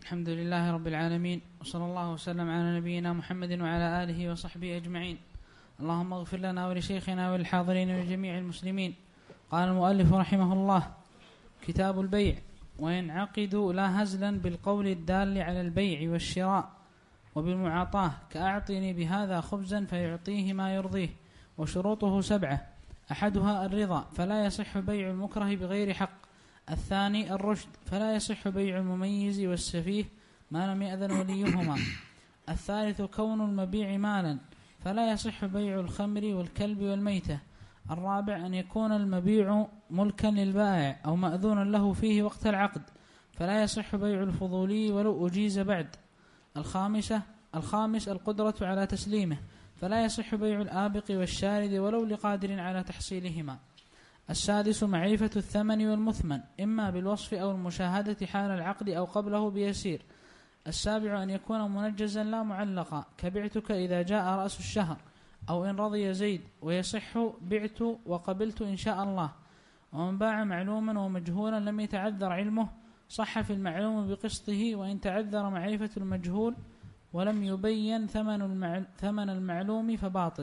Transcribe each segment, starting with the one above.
الحمد لله رب العالمين، وصلى الله وسلم على نبينا محمد وعلى آله وصحبه أجمعين. اللهم اغفر لنا ولشيخنا وللحاضرين ولجميع المسلمين. قال المؤلف رحمه الله: كتاب البيع. وينعقد لا هزلا بالقول الدال على البيع والشراء، وبالمعاطاة كأعطني بهذا خبزا فيعطيه ما يرضيه. وشروطه 7: أحدها الرضا، فلا يصح بيع المكره بغير حق. الثاني الرشد، فلا يصح بيع المميز والسفيه ما لم يأذن وليهما. الثالث كون المبيع مالا، فلا يصح بيع الخمر والكلب والميتة. الرابع أن يكون المبيع ملكا للبائع أو مأذونا له فيه وقت العقد، فلا يصح بيع الفضولي ولو أجيز بعد. الخامس القدرة على تسليمه، فلا يصح بيع الآبق والشارد ولو لقادر على تحصيلهما. السادس معرفة الثمن والمثمن، إما بالوصف أو المشاهدة حال العقد أو قبله بيسير. السابع أن يكون منجزا لا معلقا، كبعتك إذا جاء رأس الشهر، أو إن رضي زيد، ويصح بعت وقبلت إن شاء الله. ومن باع معلوما ومجهولا لم يتعذر علمه صح في المعلوم بقسطه، وإن تعذر معرفة المجهول ولم يبين ثمن المعلوم فباطل.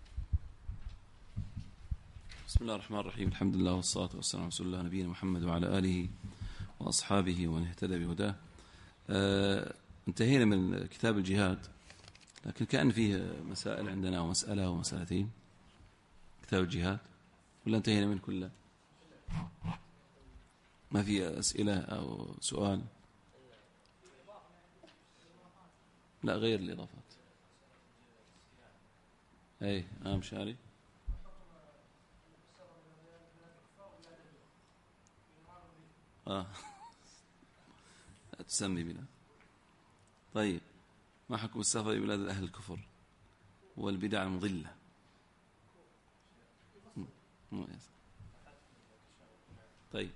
بسم الله الرحمن الرحيم. الحمد لله والصلاة والسلام على رسول الله نبينا محمد وعلى آله وأصحابه ومن اهتدى بهداه. انتهينا من كتاب الجهاد، لكن كأن فيه مسائل عندنا، ومسألة ومسألتين. كتاب الجهاد ولا انتهينا من كله؟ ما في أسئلة أو سؤال؟ لا، غير الإضافات. أي مشاري. لا تسمي بنا. طيب، ما حكم السفر إلى بلاد أهل الكفر والبدع المضلة؟ طيب،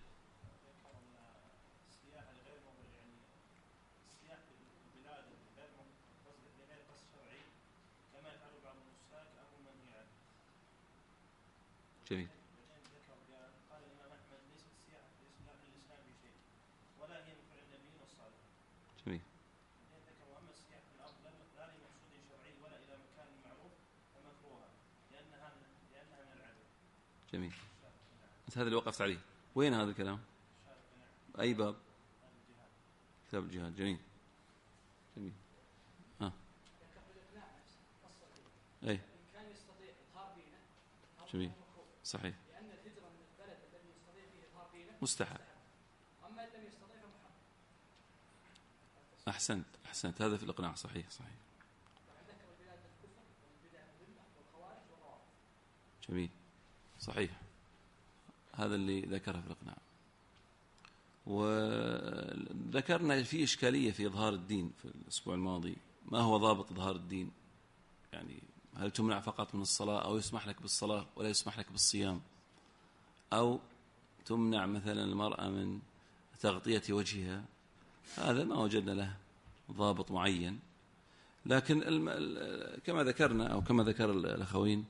جميل. جميل. جميل. هذا اللي وقفت عليه. وين هذا الكلام؟ أي باب؟ كتاب الجهاد. جميل. جميل. أي. جميل. صحيح. لأن الهجرة من البلد الذي يستطيع فيه إظهار دينه مستحب، أما إن لم يستطيع فمحرم. أحسنت. هذا في الإقناع. صحيح. ذكر بلاد الكفر والبدع المضلة والخوارج والروافض. جميل. صحيح، هذا اللي ذكره في الإقناع. وذكرنا في إشكالية في إظهار الدين في الأسبوع الماضي. ما هو ضابط إظهار الدين؟ يعني هل تمنع فقط من الصلاة، أو يسمح لك بالصلاة ولا يسمح لك بالصيام، أو تمنع مثلا المرأة من تغطية وجهها؟ هذا ما وجدنا له ضابط معين. لكن كما ذكرنا أو كما ذكر الأخوين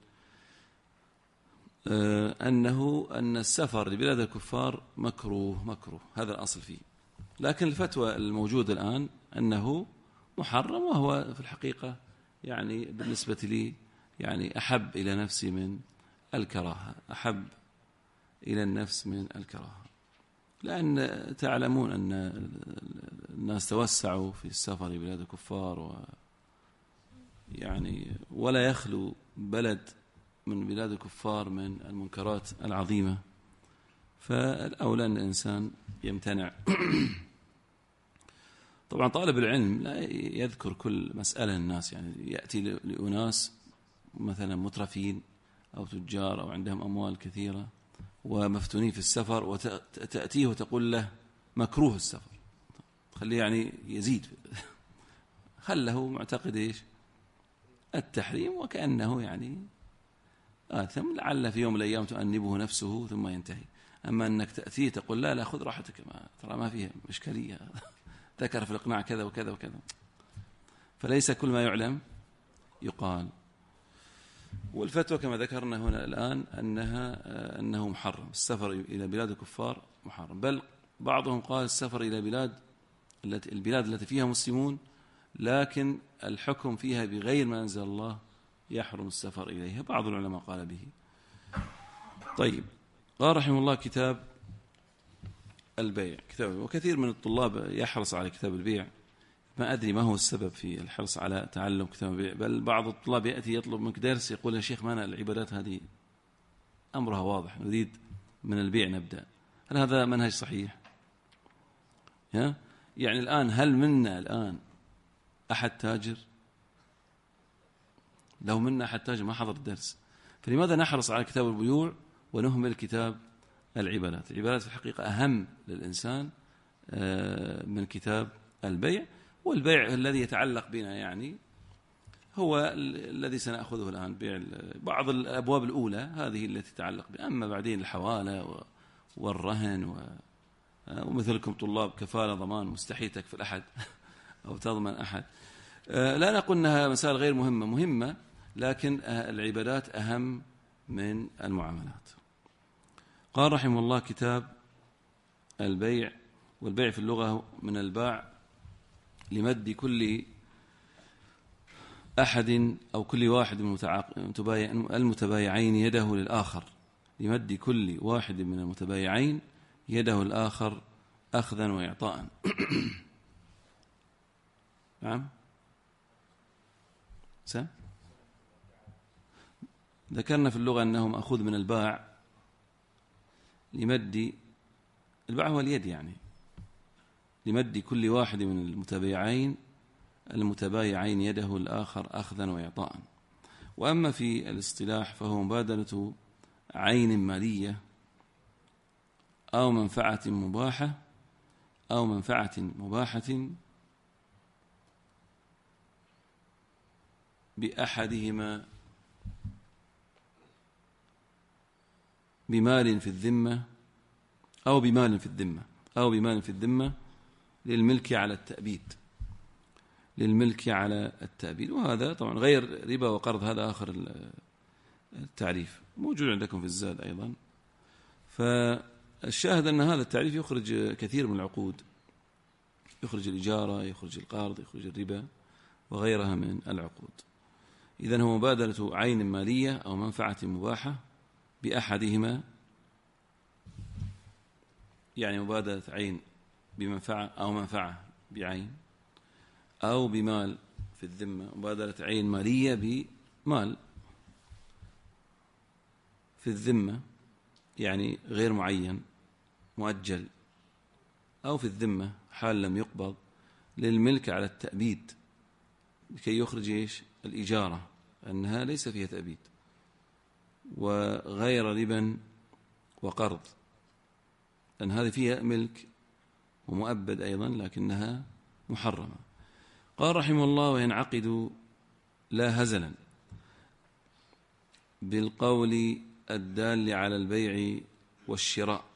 أن السفر لبلاد الكفار مكروه، هذا الأصل فيه. لكن الفتوى الموجودة الآن أنه محرم، وهو في الحقيقة يعني بالنسبة لي يعني أحب إلى نفسي من الكراهة، أحب إلى النفس من الكراهة، لأن تعلمون أن الناس توسعوا في السفر بلاد الكفار، يعني ولا يخلو بلد من بلاد الكفار من المنكرات العظيمة، فالأولى أن الإنسان يمتنع. طبعا طالب العلم لا يذكر كل مسألة الناس، يعني يأتي لأناس مثلا مترفين أو تجار أو عندهم أموال كثيرة ومفتونين في السفر، وتأتيه وتقول له مكروه السفر، خليه يعني يزيد، خله معتقد إيش؟ التحريم، وكأنه يعني آثم، لعل في يوم من الأيام تؤنبه نفسه ثم ينتهي. أما أنك تأتيه تقول لا خذ راحتك، ترى ما فيها إشكالية، ذكر في الإقناع كذا وكذا وكذا، فليس كل ما يعلم يقال. والفتوى كما ذكرنا هنا الآن أنه محرم السفر إلى بلاد الكفار، محرم. بل بعضهم قال السفر إلى بلاد البلاد التي فيها مسلمون لكن الحكم فيها بغير ما أنزل الله يحرم السفر إليها. بعض العلماء قال به. طيب، قال رحمه الله كتاب البيع. وكثير من الطلاب يحرص على كتاب البيع، ما أدري ما هو السبب في الحرص على تعلم كتاب البيع، بل بعض الطلاب يأتي يطلب منك درس يقول يا شيخ ما أنا العبادات هذه أمرها واضح، نريد من البيع نبدأ. هل هذا منهج صحيح؟ يعني الآن هل منا الآن أحد تاجر؟ لو منا أحد تاجر ما حضر الدرس، فلماذا نحرص على كتاب البيوع ونهمل كتاب العبادات؟ العبادات في الحقيقة أهم للإنسان من كتاب البيع. والبيع الذي يتعلق بنا يعني هو الذي سنأخذه الآن، بيع بعض الأبواب الأولى هذه التي تتعلق بنا، أما بعدين الحوالة والرهن ومثلكم طلاب كفالة ضمان مستحيل تكفل أحد أو تضمن أحد. لا نقول أنها مسائل غير مهمة، لكن العبادات أهم من المعاملات. قال رحمه الله كتاب البيع. والبيع في اللغة من الباع لمد كل أحد أو كل واحد من المتبايعين يده للآخر، لمد كل واحد من المتبايعين يده الآخر أخذا وإعطاء. نعم، ذكرنا في اللغة أنه مأخوذ من الباع لمد الباع هو اليد، يعني لمد كل واحد من المتبايعين يده الآخر أخذا وإعطاء. وأما في الاصطلاح فهو مبادلة عين مالية أو منفعة مباحة بأحدهما بمال في الذمة للملك على التأبيد. وهذا طبعا غير ربا وقرض، هذا آخر التعريف موجود عندكم في الزاد أيضا. فالشاهد أن هذا التعريف يخرج كثير من العقود، يخرج الإجارة، يخرج القرض، يخرج الربا وغيرها من العقود. إذن هو مبادلة عين مالية أو منفعة مباحة بأحدهما، يعني مبادلة عين بمنفعة أو منفعة بعين، أو بمال في الذمة، مبادلة عين مالية بمال في الذمة، يعني غير معين مؤجل، أو في الذمة حال لم يقبض للملك على التأبيد لكي يخرج الإجارة أنها ليس فيها تأبيد، وغير ربا وقرض، أن هذه فيها ملك ومؤبد أيضا لكنها محرمة. قال رحمه الله وينعقد لا هزلا بالقول الدال على البيع والشراء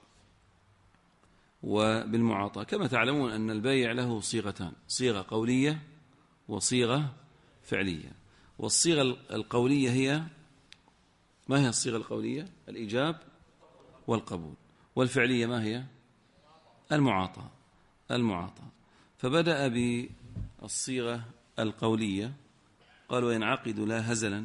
وبالمعاطاة. كما تعلمون أن البيع له صيغتان، صيغة قولية وصيغة فعلية. والصيغة القولية هي، ما هي الصيغة القولية؟ الإيجاب والقبول. والفعلية ما هي؟ المعاطاة. فبدأ بالصيغة القولية، قال وينعقد لا هزلا،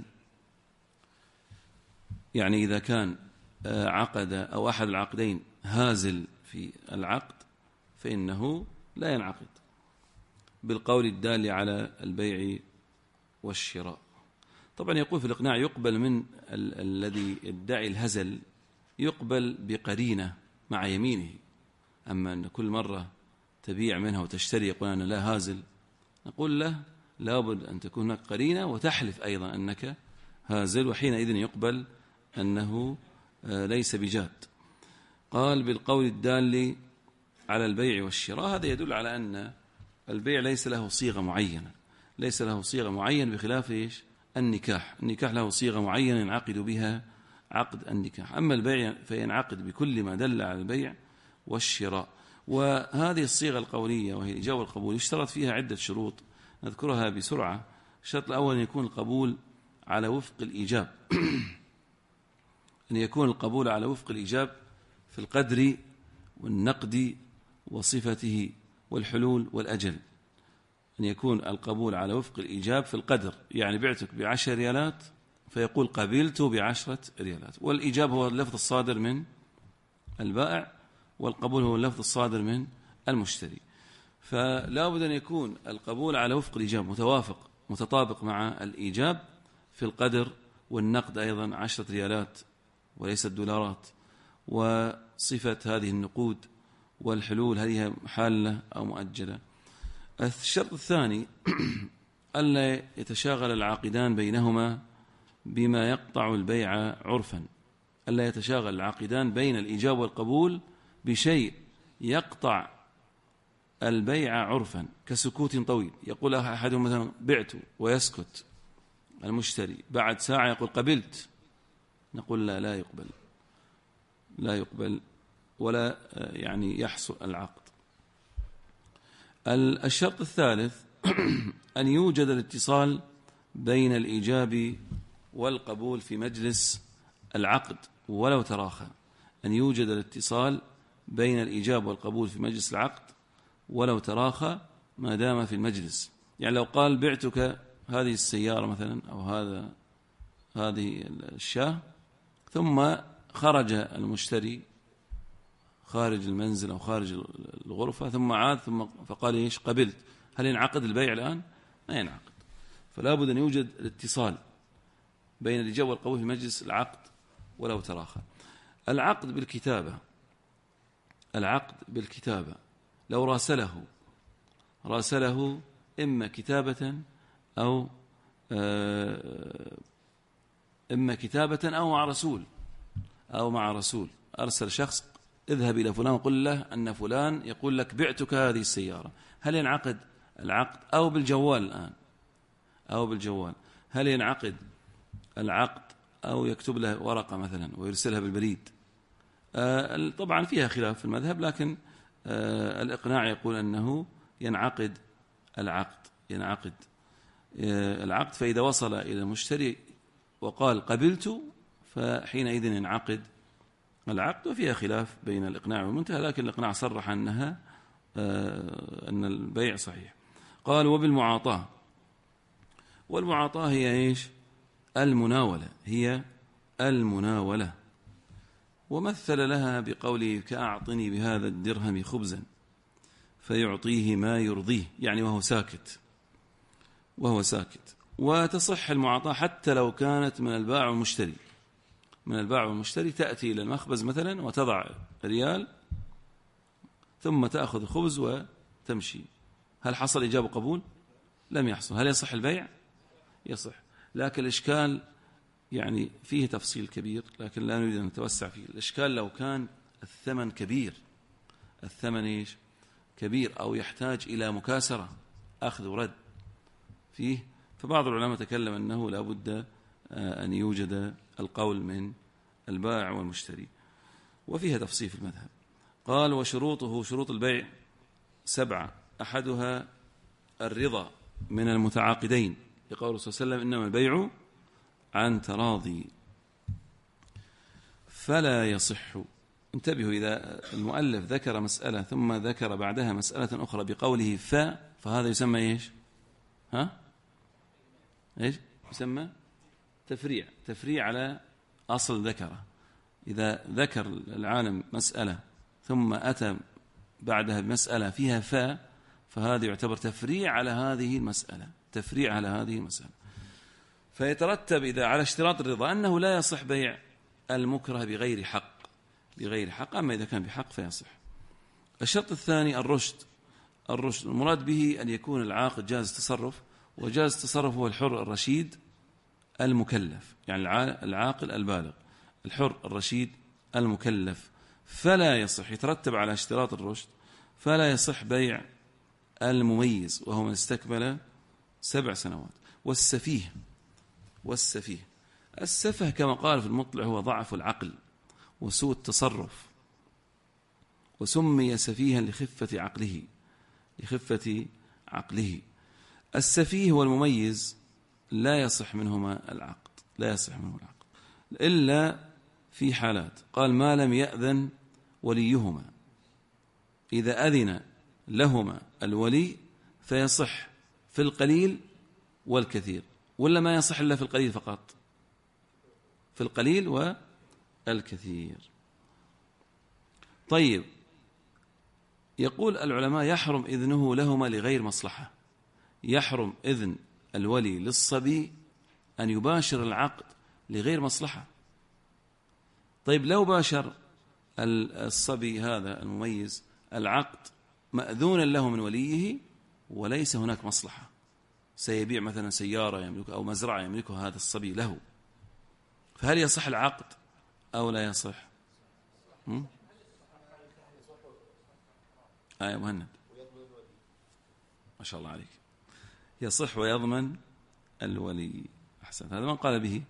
يعني إذا كان عقد أو أحد العقدين هازل في العقد فإنه لا ينعقد بالقول الدال على البيع والشراء. طبعا يقول في الإقناع يقبل من الذي يدعي الهزل، يقبل بقرينة مع يمينه. أما أن كل مرة تبيع منها وتشتري يقول أنا لا هازل، نقول له لابد أن تكون هناك قرينة وتحلف أيضا أنك هازل، وحينئذ يقبل أنه ليس بجاد. قال بالقول الدال على البيع والشراء، هذا يدل على أن البيع ليس له صيغة معينة، بخلاف إيش؟ النكاح له صيغة معينة ينعقد بها عقد النكاح. أما البيع فينعقد بكل ما دل على البيع والشراء. وهذه الصيغة القولية وهي الإجابة والقبول يشترط فيها عدة شروط نذكرها بسرعة. الشرط الأول أن يكون القبول على وفق الإيجاب أن يكون القبول على وفق الإيجاب في القدر والنقد وصفته والحلول والأجل، أن يكون القبول على وفق الإيجاب في القدر، يعني بعتك ب10 ريالات فيقول قبلت ب10 ريالات، والإيجاب هو اللفظ الصادر من البائع، والقبول هو اللفظ الصادر من المشتري. فلا بد أن يكون القبول على وفق الإيجاب متطابق مع الإيجاب في القدر، والنقد أيضا 10 ريالات وليست دولارات، وصفة هذه النقود، والحلول هل هي حالة أو مؤجلة. الشرط الثاني ألا يتشاغل العاقدان بينهما بما يقطع البيع عرفا، ألا يتشاغل العاقدان بين الإيجاب والقبول بشيء يقطع البيع عرفا كسكوت طويل، يقول أحدهم مثلا بعت ويسكت المشتري، بعد ساعة يقول قبلت، نقول لا يقبل ولا يعني يحصل العقد. الشرط الثالث أن يوجد الاتصال بين الإيجاب والقبول في مجلس العقد ولو تراخى، أن يوجد الاتصال بين الإيجاب والقبول في مجلس العقد ولو تراخى ما دام في المجلس. يعني لو قال بعتك هذه السيارة مثلا أو هذه الشاة، ثم خرج المشتري خارج المنزل أو خارج الغرفة، ثم عاد ثم فقال إيش قبلت، هل ينعقد البيع الآن؟ ما ينعقد. فلا بد أن يوجد الاتصال بين الإيجاب والقبول في مجلس العقد ولو تراخى. العقد بالكتابة لو راسله إما كتابة أو مع رسول أرسل شخص اذهب إلى فلان وقل له أن فلان يقول لك بعتك هذه السيارة، هل ينعقد العقد؟ أو بالجوال الآن، أو بالجوال هل ينعقد العقد؟ أو يكتب له ورقة مثلا ويرسلها بالبريد. طبعا فيها خلاف في المذهب، لكن الإقناع يقول أنه ينعقد العقد. فإذا وصل إلى المشتري وقال قبلت فحينئذ ينعقد العقد. وفيها خلاف بين الإقناع والمنتهى، لكن الإقناع صرح أن البيع صحيح. قال والمعاطاة هي إيش؟ المناولة. ومثل لها بقوله كأعطني بهذا الدرهم خبزا فيعطيه ما يرضيه، يعني وهو ساكت. وتصح المعاطاة حتى لو كانت من البائع والمشتري، تأتي إلى المخبز مثلا وتضع ريال ثم تأخذ الخبز وتمشي، هل حصل إيجاب وقبول؟ لم يحصل. هل يصح البيع؟ يصح، لكن الإشكال يعني فيه تفصيل كبير، لكن لا نريد أن نتوسع فيه. الإشكال لو كان الثمن كبير، كبير أو يحتاج إلى مكاسرة، أخذ ورد فيه، فبعض العلماء تكلم أنه لا بد أن يوجد القول من البائع والمشتري، وفيها تفصيل في المذهب. قال وشروطه، شروط البيع 7، أحدها الرضا من المتعاقدين، لقول الرسول صلى الله عليه وسلم إنما البيع عن تراضي فلا يصح. انتبهوا، إذا المؤلف ذكر مسألة ثم ذكر بعدها مسألة أخرى بقوله فهذا يسمى إيش؟ إيش يسمى؟ تفريع على أصل ذكره. إذا ذكر العالم مسألة ثم أتى بعدها بمسألة فيها فهذا يعتبر تفريع على هذه المسألة. فيترتب إذا على اشتراط الرضا أنه لا يصح بيع المكره بغير حق، أما إذا كان بحق فيصح. الشرط الثاني الرشد. المراد به أن يكون العاقد جاز التصرف، وجاز التصرف هو الحر الرشيد المكلف، يعني العاقل البالغ، الحر الرشيد المكلف. فلا يصح، يترتب على اشتراط الرشد، فلا يصح بيع المميز وهو من استكمل 7 سنوات. السفه كما قال في المطلع هو ضعف العقل وسوء التصرف، وسمي سفيها لخفة عقله. السفيه والمميز لا يصح منهما العقد إلا في حالات. قال ما لم يأذن وليهما، إذا أذن لهما الولي فيصح في القليل والكثير، ولا ما يصح إلا في القليل فقط؟ في القليل والكثير. طيب، يقول العلماء يحرم إذنه لهما لغير مصلحة. يحرم إذن الولي للصبي أن يباشر العقد لغير مصلحة. طيب، لو باشر الصبي هذا المميز العقد مأذونا له من وليه وليس هناك مصلحة، سيبيع مثلا سيارة يملكها أو مزرعة يملكها هذا الصبي له، فهل يصح العقد أو لا يصح؟ يا مهند، ما شاء الله عليك، يصح ويضمن الولي. أحسن، هذا من قال به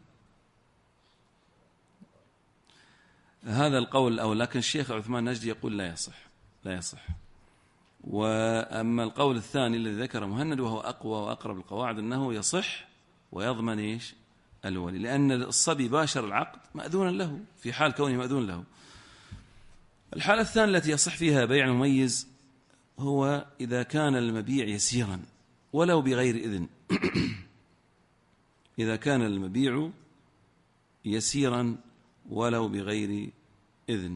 هذا القول الأول، لكن الشيخ عثمان نجدي يقول لا يصح، لا يصح. وأما القول الثاني الذي ذكره مهند وهو أقوى وأقرب القواعد أنه يصح ويضمن إيش؟ الولي، لأن الصبي باشر العقد مأذونا له في حال كونه مأذون له. الحالة الثانية التي يصح فيها بيع المميز هو إذا كان المبيع يسيرا ولو بغير إذن. إذا كان المبيع يسيرا ولو بغير إذن.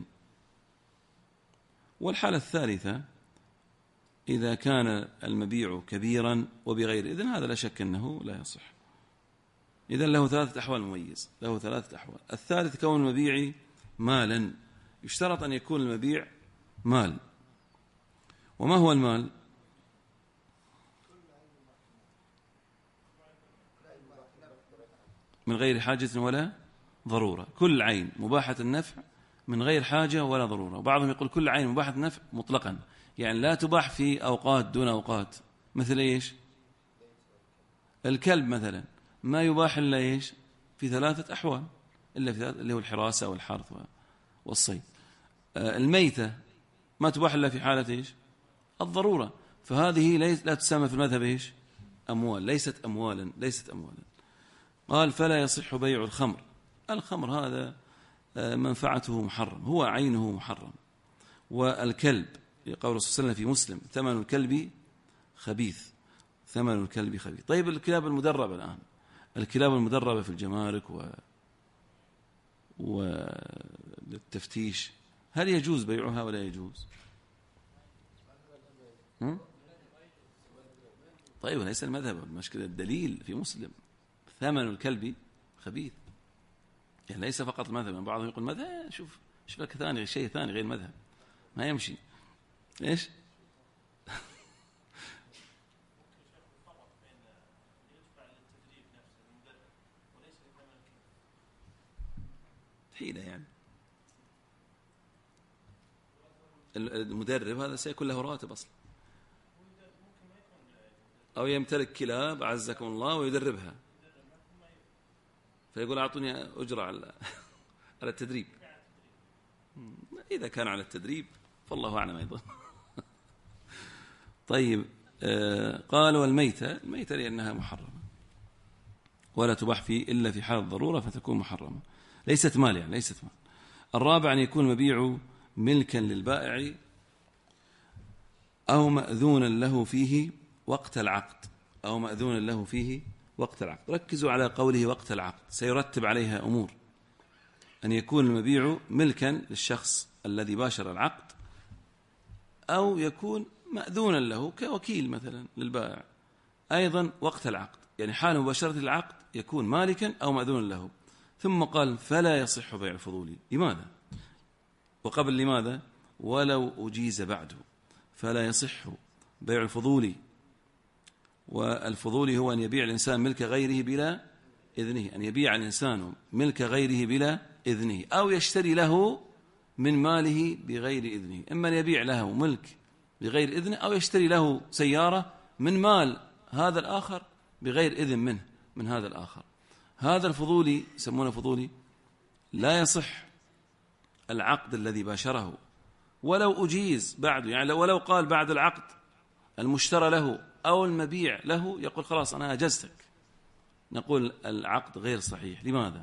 والحالة الثالثة إذا كان المبيع كبيرا وبغير إذن، هذا لا شك أنه لا يصح. إذن له ثلاثة أحوال مميز، له ثلاثة أحوال. الثالث كون المبيع مالا، يشترط أن يكون المبيع مال. وما هو المال؟ من غير حاجة ولا ضرورة، كل عين مباحة النفع من غير حاجة ولا ضرورة. وبعضهم يقول كل عين مباحة النفع مطلقا، يعني لا تباح في أوقات دون أوقات. مثل إيش؟ الكلب مثلا ما يباح إلا إيش؟ في ثلاثة أحوال، إلا في اللي هو الحراسة والحرث والصيد. الميتة ما تباح إلا في حالة إيش؟ الضرورة. فهذه لا تسمى في المذهب إيش؟ أموال، ليست أموالا، ليست أموالا. قال فلا يصح بيع الخمر. الخمر هذا منفعته محرم، هو عينه محرم. والكلب قول الرسول صلى الله عليه وسلم في مسلم ثمن الكلب خبيث، ثمن الكلب خبيث. طيب، الكلاب المدربة الآن، الكلاب المدربة في الجمارك وللتفتيش، هل يجوز بيعها ولا يجوز؟ طيب، ليس المذهب، المشكلة الدليل في مسلم ثمن الكلب خبيث، يعني ليس فقط المذهب. بعضهم يقول مذهب، شوف لك ثاني شيء ثاني غير المذهب ما يمشي. إيش؟ حيلة يعني المدرب هذا سيكون له راتب أصلا، أو يمتلك كلاب أعزكم الله ويدربها، فيقول أعطوني أجرة على التدريب. إذا كان على التدريب فالله أعلم أيضا. طيب، قال والميتة، الميتة لأنها محرمة ولا تباح فيه إلا في حال الضرورة فتكون محرمة، ليست مال، يعني ليست مال. الرابع أن يكون المبيع ملكا للبائع أو مأذونا له فيه وقت العقد، أو مأذونا له فيه وقت العقد. ركزوا على قوله وقت العقد، سيرتب عليها أمور. أن يكون المبيع ملكا للشخص الذي باشر العقد، أو يكون مأذونا له كوكيل مثلا للبائع أيضا وقت العقد، يعني حال مباشرة العقد يكون مالكا أو مأذونا له. ثم قال فلا يصح بيع الفضولي. لماذا؟ وقبل لماذا؟ ولو أجيز بعده. فلا يصح بيع الفضولي. والفضولي هو أن يبيع الإنسان ملك غيره بلا إذنه، أن يبيع الإنسان ملك غيره بلا إذنه، أو يشتري له من ماله بغير إذنه. إما أن يبيع له ملك بغير إذنه، أو يشتري له سيارة من مال هذا الآخر بغير إذن منه، من هذا الآخر. هذا الفضولي يسمونه فضولي، لا يصح العقد الذي باشره ولو أجيز بعده، يعني ولو قال بعد العقد المشترى له أو المبيع له، يقول خلاص أنا أجزتك، نقول العقد غير صحيح. لماذا؟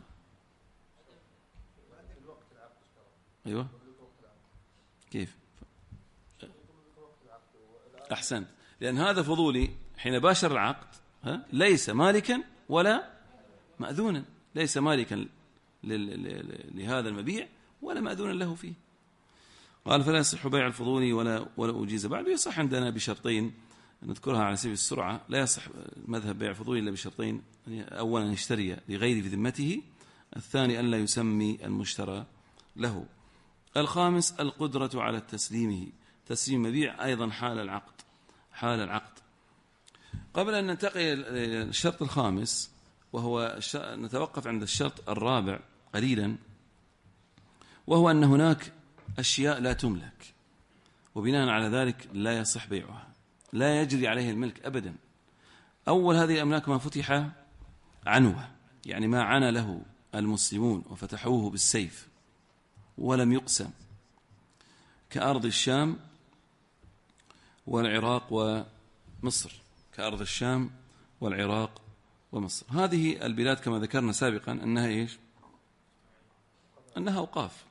أيوة، كيف؟ أحسنت، لأن هذا فضولي حين باشر العقد ليس مالكا ولا مأذونا، ليس مالكا لهذا المبيع ولا مأذونا له فيه. قال فلا يصح بيع الفضولي ولا أجيز بعد. يصح عندنا بشرطين نذكرها على سبيل السرعة. لا يصح مذهب بيع الفضولي إلا بشرطين: أولا يشتري لغير في ذمته، الثاني أن لا يسمي المشترى له، الخامس القدرة على تسليمه، تسليم مبيع أيضا حال العقد. قبل أن ننتقل إلى الشرط الخامس، وهو نتوقف عند الشرط الرابع قليلا، وهو أن هناك أشياء لا تملك، وبناء على ذلك لا يصح بيعها، لا يجري عليه الملك أبدا. أول هذه الأملاك ما فتح عنوه، يعني ما عانى له المسلمون وفتحوه بالسيف ولم يقسم، كأرض الشام والعراق ومصر، كأرض الشام والعراق ومصر. هذه البلاد كما ذكرنا سابقا أنها إيش؟ أنها أوقاف.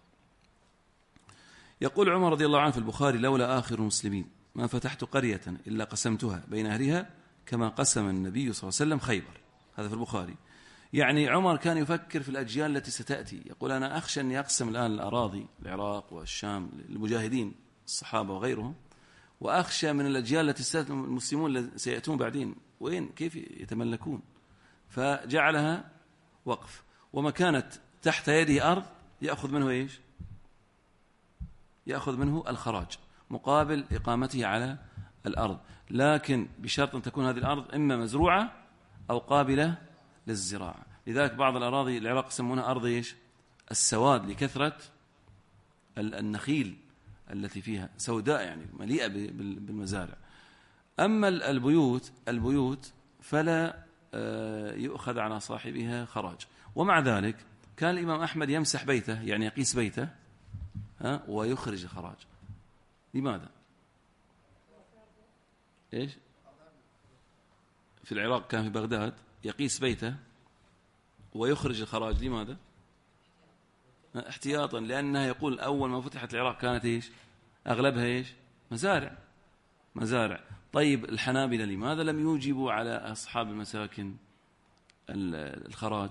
يقول عمر رضي الله عنه في البخاري: لولا آخر المسلمين ما فتحت قرية إلا قسمتها بين أهلها كما قسم النبي صلى الله عليه وسلم خيبر. هذا في البخاري. يعني عمر كان يفكر في الأجيال التي ستأتي، يقول أنا أخشى أن يقسم الآن الأراضي العراق والشام للمجاهدين الصحابة وغيرهم، وأخشى من الأجيال التي ستأتي المسلمون سيأتون بعدين وين كيف يتملكون، فجعلها وقف. وما كانت تحت يده أرض يأخذ منه إيش؟ يأخذ منه الخراج مقابل إقامته على الأرض، لكن بشرط أن تكون هذه الأرض إما مزروعة أو قابلة للزراعة. لذلك بعض الأراضي العراق يسمونها أرض إيش؟ السواد، لكثرة النخيل التي فيها سوداء، يعني مليئة بالمزارع. أما البيوت فلا يؤخذ على صاحبها خراج. ومع ذلك كان الإمام أحمد يمسح بيته، يعني يقيس بيته ويخرج الخراج. لماذا؟ إيش؟ في العراق كان في بغداد يقيس بيته ويخرج الخراج. لماذا؟ احتياطا، لأنها يقول أول ما فتحت العراق كانت إيش؟ أغلبها إيش؟ مزارع. طيب الحنابلة لماذا لم يوجبوا على أصحاب المساكن الخراج؟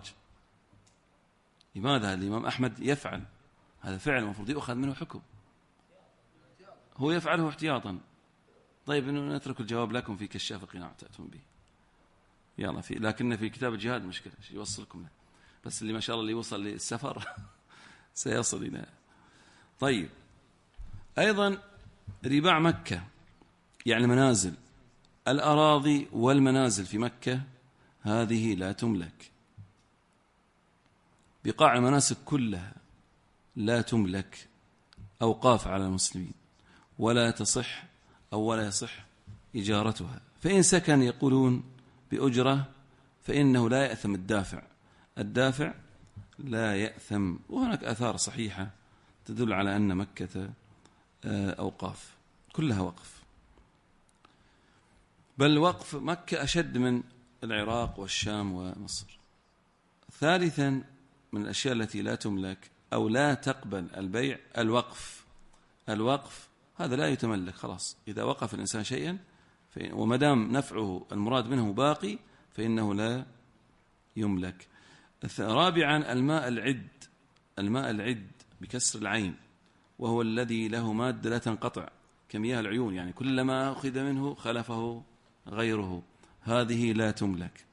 لماذا الإمام أحمد يفعل هذا فعل المفروض يؤخذ منه حكم، هو يفعله احتياطا. طيب نترك الجواب لكم في كشاف القناع تأتون به، يلا لكن في كتاب الجهاد مشكلة يوصلكم له، بس اللي ما شاء الله اللي وصل للسفر سيصل إلى. طيب أيضا رباع مكة، يعني منازل الأراضي والمنازل في مكة هذه لا تملك. بقاع المناسك كلها لا تملك، أوقاف على المسلمين، ولا تصح أو ولا يصح إجارتها. فإن سكن يقولون بأجرة فإنه لا يأثم الدافع لا يأثم. وهناك آثار صحيحة تدل على أن مكة أوقاف كلها وقف، بل وقف مكة أشد من العراق والشام ومصر. ثالثا من الأشياء التي لا تملك أو لا تقبل البيع الوقف هذا لا يتملك خلاص. إذا وقف الإنسان شيئا ومدام نفعه المراد منه باقي فإنه لا يملك. رابعا الماء العد بكسر العين، وهو الذي له مادة لا تنقطع كمياه العيون، يعني كلما أخذ منه خلفه غيره. هذه لا تملك.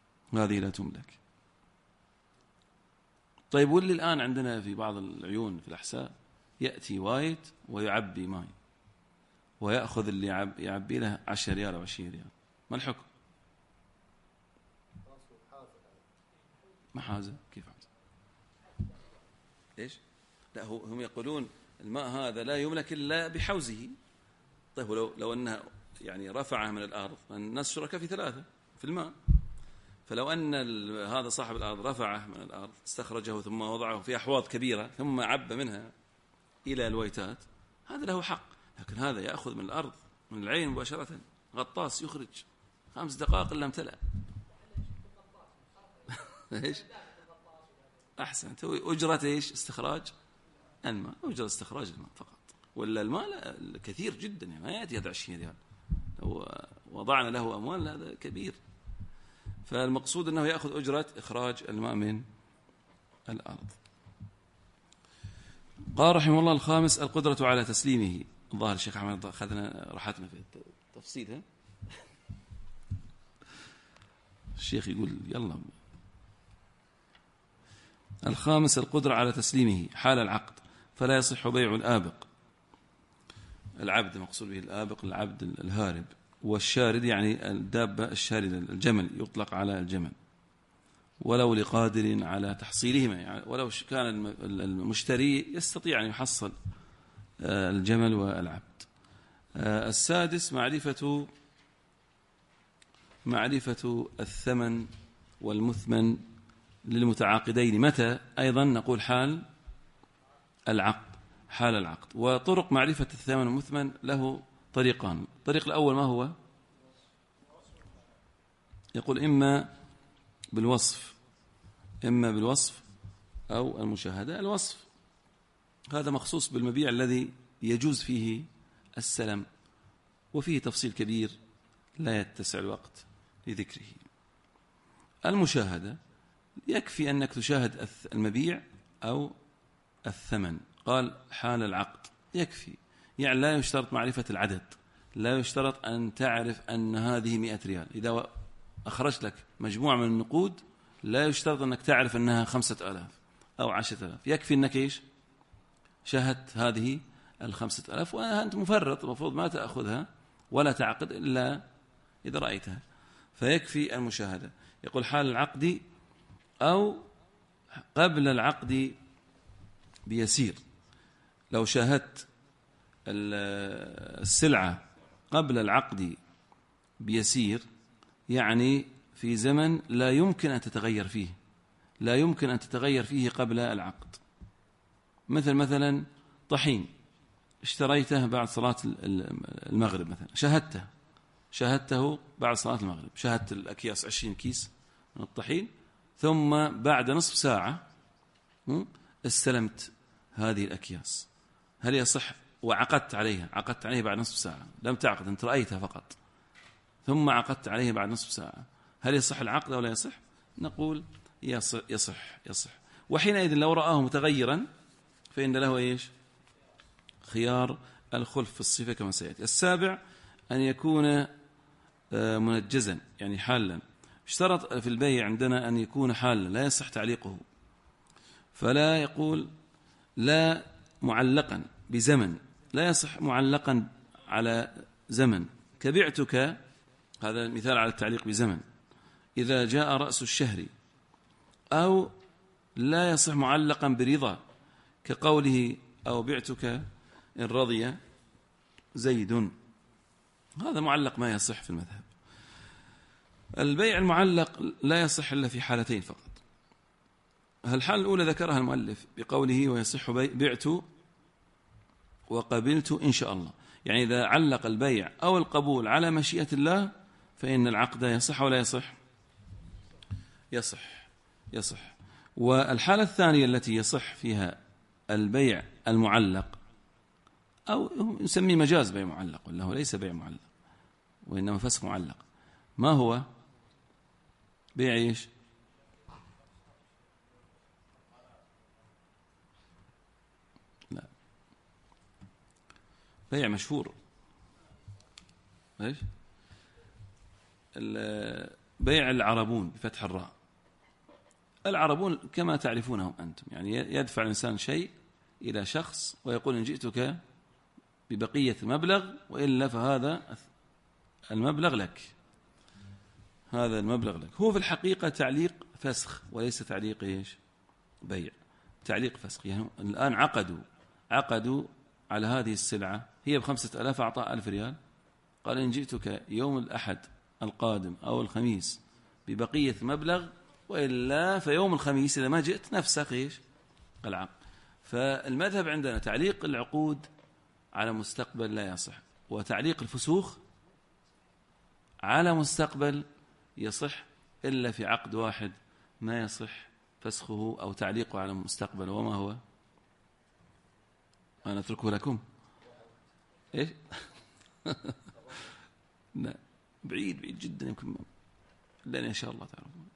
طيب واللي الآن عندنا في بعض العيون في الأحساء يأتي وايد ويعبي ماء ويأخذ اللي يعبي له 10 ريال أو 20 ريال، ما الحكم؟ ما حازة؟ كيف حازة؟ ليش؟ لا هم يقولون الماء هذا لا يملك إلا بحوزه. طيب لو أنها يعني رفعه من الأرض، الناس شركاء في 3 في الماء، فلو أن هذا صاحب الأرض رفعه من الأرض استخرجه ثم وضعه في أحواض كبيرة ثم عب منها إلى الويتات، هذا له حق. لكن هذا يأخذ من الأرض من العين مباشرة، غطاس يخرج 5 دقائق إلا امتلأ. إيش؟ أحسن أجرة إيش؟ استخراج الماء، أجرة استخراج الماء فقط، ولا الماء كثير جدا، يعني ما يأتي هذا 20 ريال، لو وضعنا له أموال هذا كبير. فالمقصود أنه يأخذ أجرة إخراج الماء من الأرض. قال رحمه الله: الخامس القدرة على تسليمه. الظاهر الشيخ أحمد أخذنا راحتنا في التفصيل. الشيخ يقول يلا. الخامس القدرة على تسليمه حال العقد، فلا يصح بيع الآبق. العبد مقصود به الآبق العبد الهارب، والشارد يعني الدابة الشاردة الجمل، يطلق على الجمل، ولو لقادر على تحصيلهما، يعني ولو كان المشتري يستطيع أن يحصل الجمل والعبد. السادس معرفة الثمن والمثمن للمتعاقدين. متى؟ أيضا نقول حال العقد. وطرق معرفة الثمن والمثمن له طريقان. الطريق الأول ما هو؟ يقول إما بالوصف أو المشاهدة. الوصف هذا مخصوص بالمبيع الذي يجوز فيه السلم، وفيه تفصيل كبير لا يتسع الوقت لذكره. المشاهدة يكفي أنك تشاهد المبيع أو الثمن. قال حال العقد يكفي، يعني لا يشترط معرفة العدد، لا يشترط أن تعرف أن هذه 100 ريال. إذا أخرجت لك مجموعة من النقود لا يشترط أنك تعرف أنها 5000 أو 10000، يكفي أنك إيش؟ شاهدت هذه 5000 وأنت مفرط، المفروض ما تأخذها ولا تعقد إلا إذا رأيتها، فيكفي المشاهدة. يقول حال العقد أو قبل العقد بيسير. لو شاهدت السلعة قبل العقد بيسير، يعني في زمن لا يمكن أن تتغير فيه قبل العقد. مثلا طحين اشتريته بعد صلاة المغرب مثلا، شاهدته بعد صلاة المغرب، شاهدت الأكياس 20 كيس من الطحين، ثم بعد نصف ساعة استلمت هذه الأكياس. هل يصح؟ وعقدت عليه بعد نصف ساعة، لم تعقد، أنت رأيتها فقط، ثم عقدت عليه بعد نصف ساعة. هل يصح العقد أو لا يصح؟ نقول يصح. وحينئذ لو رآه متغيرا فإن له إيش؟ خيار الخلف في الصفة كما سيأتي. السابع أن يكون منجزا، يعني حالا. اشترط في البيع عندنا أن يكون حالا، لا يصح تعليقه، فلا يقول لا معلقا بزمن، لا يصح معلقا على زمن. كبعتك، هذا مثال على التعليق بزمن، إذا جاء رأس الشهر. أو لا يصح معلقا برضا، كقوله أو بعتك إن رضي زيد، هذا معلق ما يصح في المذهب. البيع المعلق لا يصح إلا في حالتين فقط. الحالة الأولى ذكرها المؤلف بقوله ويصح بعت وقبلت إن شاء الله، يعني إذا علق البيع أو القبول على مشيئة الله فإن العقد يصح ولا يصح. والحالة الثانية التي يصح فيها البيع المعلق، أو نسميه مجاز بيع معلق، ولا هو ليس بيع معلق وإنما فسخ معلق. ما هو؟ بيع إيش؟ لا، بيع مشهور. إيش؟ بيع العربون بفتح الراء. العربون كما تعرفونهم أنتم، يعني يدفع الإنسان شيء إلى شخص ويقول إن جئتك ببقية المبلغ وإلا فهذا المبلغ لك، هذا المبلغ لك. هو في الحقيقة تعليق فسخ وليس تعليق إيش؟ بيع. تعليق فسخ، يعني الآن عقدوا على هذه السلعة، هي ب5000، أعطاه 1000 ريال، قال إن جئتك يوم الأحد القادم أو الخميس ببقية مبلغ وإلا فيوم الخميس إذا ما جئت نفسك إيش؟ العقد. فالمذهب عندنا تعليق العقود على مستقبل لا يصح، وتعليق الفسوخ على مستقبل يصح، إلا في عقد واحد ما يصح فسخه أو تعليقه على مستقبل، وما هو؟ أنا أتركه لكم. إيش؟ لا، بعيد جدا، يمكن لأن إن شاء الله تعرفون.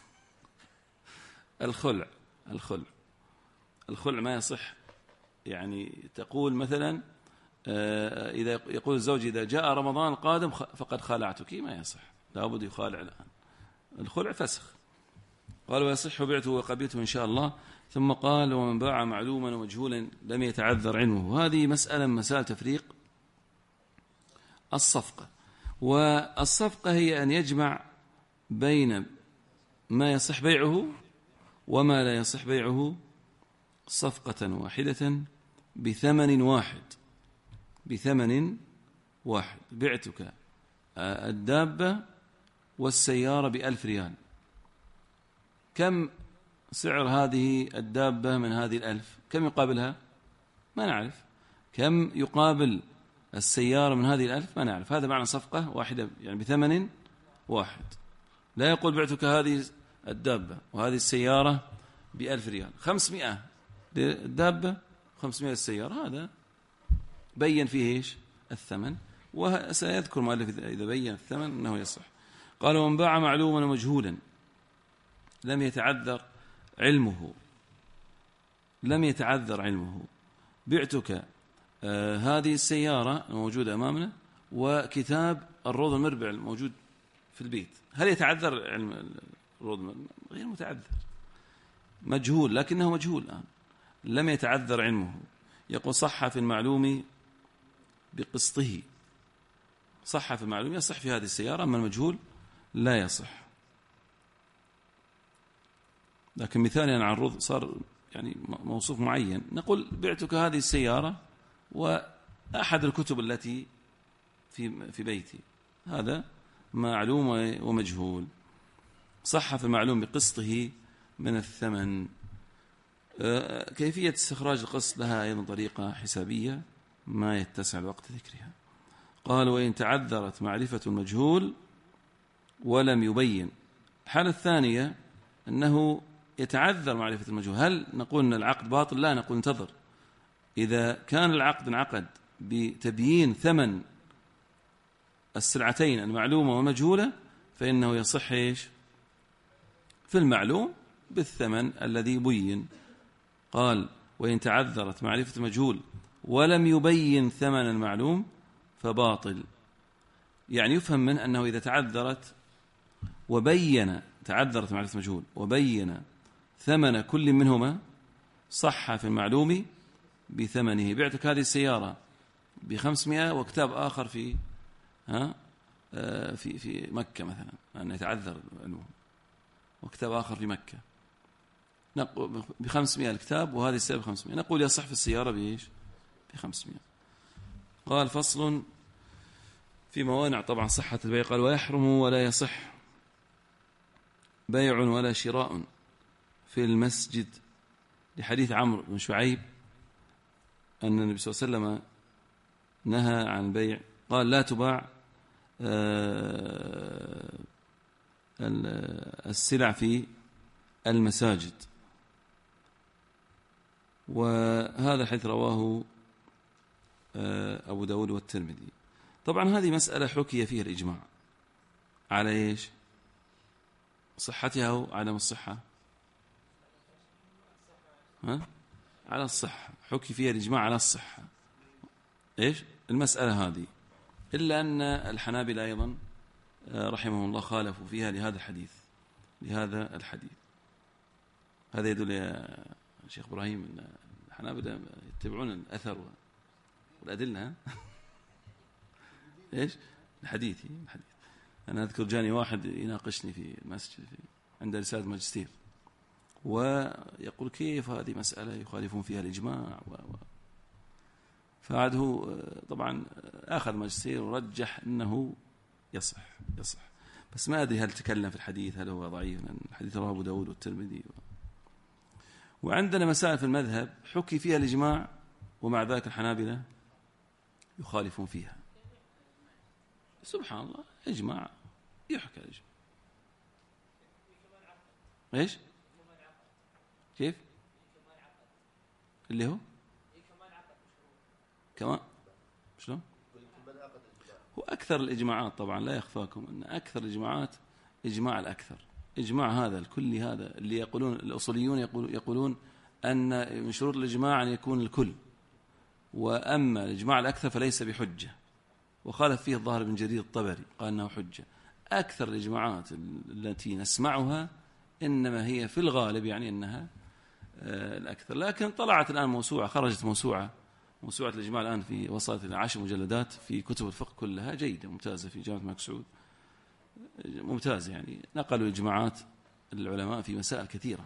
الخلع ما يصح. يعني تقول مثلا إذا يقول الزوج إذا جاء رمضان القادم فقد خالعتك، ما يصح، لابد يخالع الآن. الخلع فسخ. قال ويصح بعته وقبلته إن شاء الله. ثم قال ومن باع معلوما ومجهولا لم يتعذر علمه. هذه مسألة من مسائل تفريق الصفقة. والصفقة هي أن يجمع بين ما يصح بيعه وما لا يصح بيعه صفقة واحدة بثمن واحد. بعتك الدابة والسيارة ب1,000 ريال. كم سعر هذه الدابة من هذه 1,000؟ كم يقابلها؟ ما نعرف. كم يقابل السيارة من هذه 1,000؟ ما نعرف. هذا معنى صفقة واحدة، يعني بثمن واحد. لا يقول بعتك هذه الدابة وهذه السيارة ب1,000 ريال، 500 للدابة 500 للسيارة. هذا بين فيه إيش؟ الثمن. وسيذكر مؤلف إذا بين الثمن أنه يصح. قال ومن باع معلوما ومجهولا لم يتعذر علمه. بعتك هذه السيارة الموجودة أمامنا وكتاب الروض المربع الموجود في البيت. هل يتعذر علم الروض المربع؟ غير متعذر، مجهول، لكنه مجهول الآن، لم يتعذر علمه. يقول صح في المعلوم بقسطه. صح في المعلوم يصح في هذه السيارة، أما المجهول لا يصح. لكن مثال عن الروض صار يعني موصوف معين. نقول بعتك هذه السيارة وأحد الكتب التي في بيتي، هذا معلوم ومجهول. صح في المعلوم بقسطه من الثمن. كيفية استخراج القسط لها أيضا طريقة حسابية ما يتسع الوقت ذكرها. قال وإن تعذرت معرفة المجهول ولم يبين. الحالة الثانية أنه يتعذر معرفة المجهول. هل نقول أن العقد باطل؟ لا، نقول انتظر. إذا كان العقد انعقد بتبيين ثمن السلعتين المعلومة والمجهولة فإنه يصح إيش؟ في المعلوم بالثمن الذي بين. قال وإن تعذرت معرفة المجهول ولم يبين ثمن المعلوم فباطل. يعني يفهم منه أنه إذا تعذرت معرفة المجهول وبين ثمن كل منهما صح في المعلوم بثمنه. بعتك هذه السيارة ب500 وكتاب آخر في مكة مثلا، أن يتعذر علمه، وكتاب آخر في مكة ب500 الكتاب وهذه السيارة ب500. نقول يصح في السيارة بإيش؟ ب500. قال فصل في موانع طبعا صحة البيع. قال ويحرم ولا يصح بيع ولا شراء في المسجد لحديث عمرو بن شعيب أن النبي صلى الله عليه وسلم نهى عن بيع. قال لا تباع السلع في المساجد. وهذا الحديث رواه أبو داود والترمذي. طبعا هذه مسألة حكي فيها الإجماع على إيش؟ صحتها أو عدم الصحة؟ على الصحة. حكي فيها الإجماع على الصحة. إيش المسألة هذه؟ إلا أن الحنابلة أيضا رحمهم الله خالفوا فيها لهذا الحديث. هذا يدل يا شيخ إبراهيم أن الحنابلة يتبعون الأثر والأدلة. إيش الحديث؟ أنا أذكر جاني واحد يناقشني في المسجد عند رسالة ماجستير ويقول كيف هذه مسألة يخالفون فيها الإجماع فعاده طبعا أخذ ماجستير ورجح أنه يصح. بس ما أدري هل تكلم في الحديث هل هو ضعيف، لأن الحديث رواه أبو داود والترمذي. وعندنا مسائل في المذهب حكي فيها الإجماع ومع ذلك الحنابلة يخالفون فيها. سبحان الله، إجماع يحكى الإجماع. إيش؟ كيف؟ اللي هو؟ كمان شلون؟ وأكثر الإجماعات طبعا لا يخفاكم أن أكثر الإجماعات إجماع الأكثر، إجماع هذا الكل، هذا اللي يقولون الأصوليون يقولون أن من شروط الإجماع أن يكون الكل، وأما الإجماع الأكثر فليس بحجة، وخالف فيه الظاهر بن جرير الطبري قال أنه حجة. أكثر الإجماعات التي نسمعها إنما هي في الغالب يعني أنها الأكثر. لكن طلعت الآن موسوعة، خرجت موسوعة الإجماع الآن في وصلت إلى 10 مجلدات في كتب الفقه كلها، جيدة ممتازة في جامعة الملك سعود، ممتازة، يعني نقلوا إجماعات العلماء في مسائل كثيرة.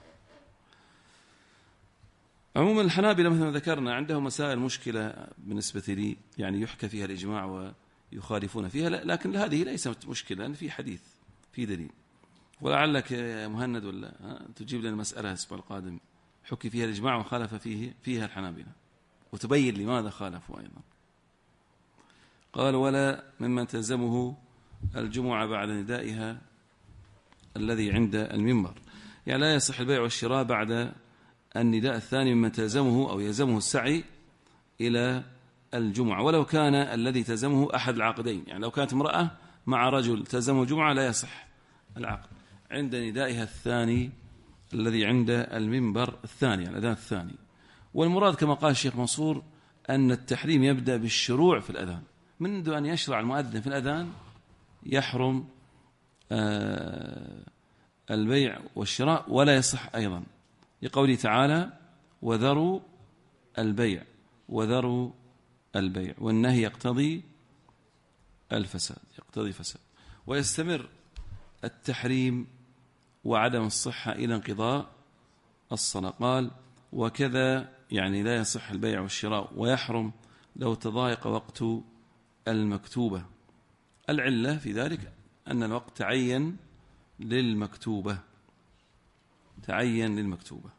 عموما الحنابلة مثل ما ذكرنا عندهم مسائل مشكلة بالنسبة لي، يعني يحكى فيها الإجماع ويخالفون فيها، لكن هذه ليست مشكلة لأن في حديث في دليل. ولعلك يا مهند ولا تجيب لنا مسألة الأسبوع القادم حكي فيها الإجماع وخالف فيها الحنابلة، وتبين لماذا خالفوا أيضا. قال ولا ممن تلزمه الجمعة بعد ندائها الذي عند المنبر، يعني لا يصح البيع والشراء بعد النداء الثاني ممن تلزمه أو يلزمه السعي إلى الجمعة، ولو كان الذي تلزمه أحد العقدين، يعني لو كانت امرأة مع رجل تلزمه الجمعة لا يصح العقد عند ندائها الثاني الذي عند المنبر الثاني، يعني الأذان الثاني. والمراد كما قال الشيخ منصور أن التحريم يبدأ بالشروع في الأذان، منذ أن يشرع المؤذن في الأذان يحرم البيع والشراء ولا يصح أيضا، لقوله تعالى وذروا البيع، وذروا البيع، والنهي يقتضي الفساد، يقتضي فساد. ويستمر التحريم وعدم الصحة إلى انقضاء الصلاة. قال وكذا يعني لا يصح البيع والشراء ويحرم لو تضايق وقت المكتوبة. العلة في ذلك أن الوقت تعين للمكتوبة، تعين للمكتوبة.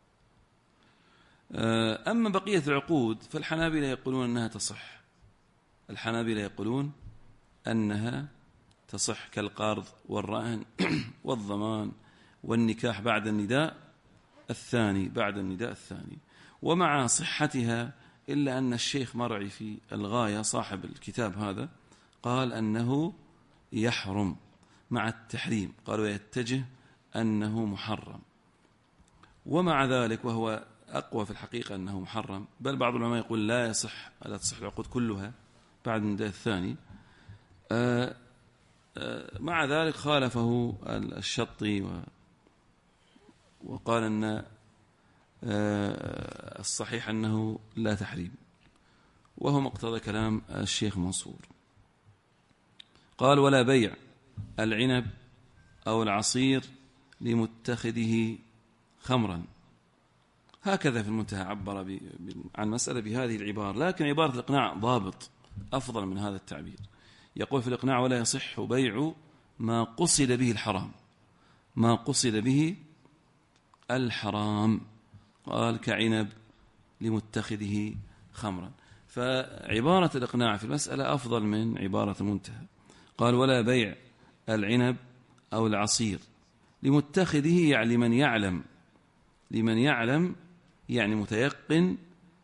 أما بقية العقود فالحنابلة يقولون أنها تصح، الحنابلة يقولون أنها تصح كالقرض والرهن والضمان والنكاح بعد النداء الثاني، بعد النداء الثاني. ومع صحتها إلا أن الشيخ مرعي في الغاية صاحب الكتاب هذا قال أنه يحرم مع التحريم، قال ويتجه أنه محرم. ومع ذلك وهو أقوى في الحقيقة أنه محرم، بل بعض العلماء يقول لا يصح، لا تصح العقود كلها بعد النداء الثاني. مع ذلك خالفه الشطي وقال أن الصحيح أنه لا تحريم، وهو مقتضى كلام الشيخ منصور. قال ولا بيع العنب أو العصير لمتخذه خمرا. هكذا في المنتهى عبر عن مسألة بهذه العبارة، لكن عبارة الإقناع ضابط أفضل من هذا التعبير. يقول في الإقناع ولا يصح بيع ما قصد به الحرام، ما قصد به الحرام، قال كعنب لمتخذه خمرا. فعبارة الإقناع في المسألة أفضل من عبارة المنتهى. قال ولا بيع العنب أو العصير لمتخذه، يعني من يعلم، لمن يعلم يعني متيقن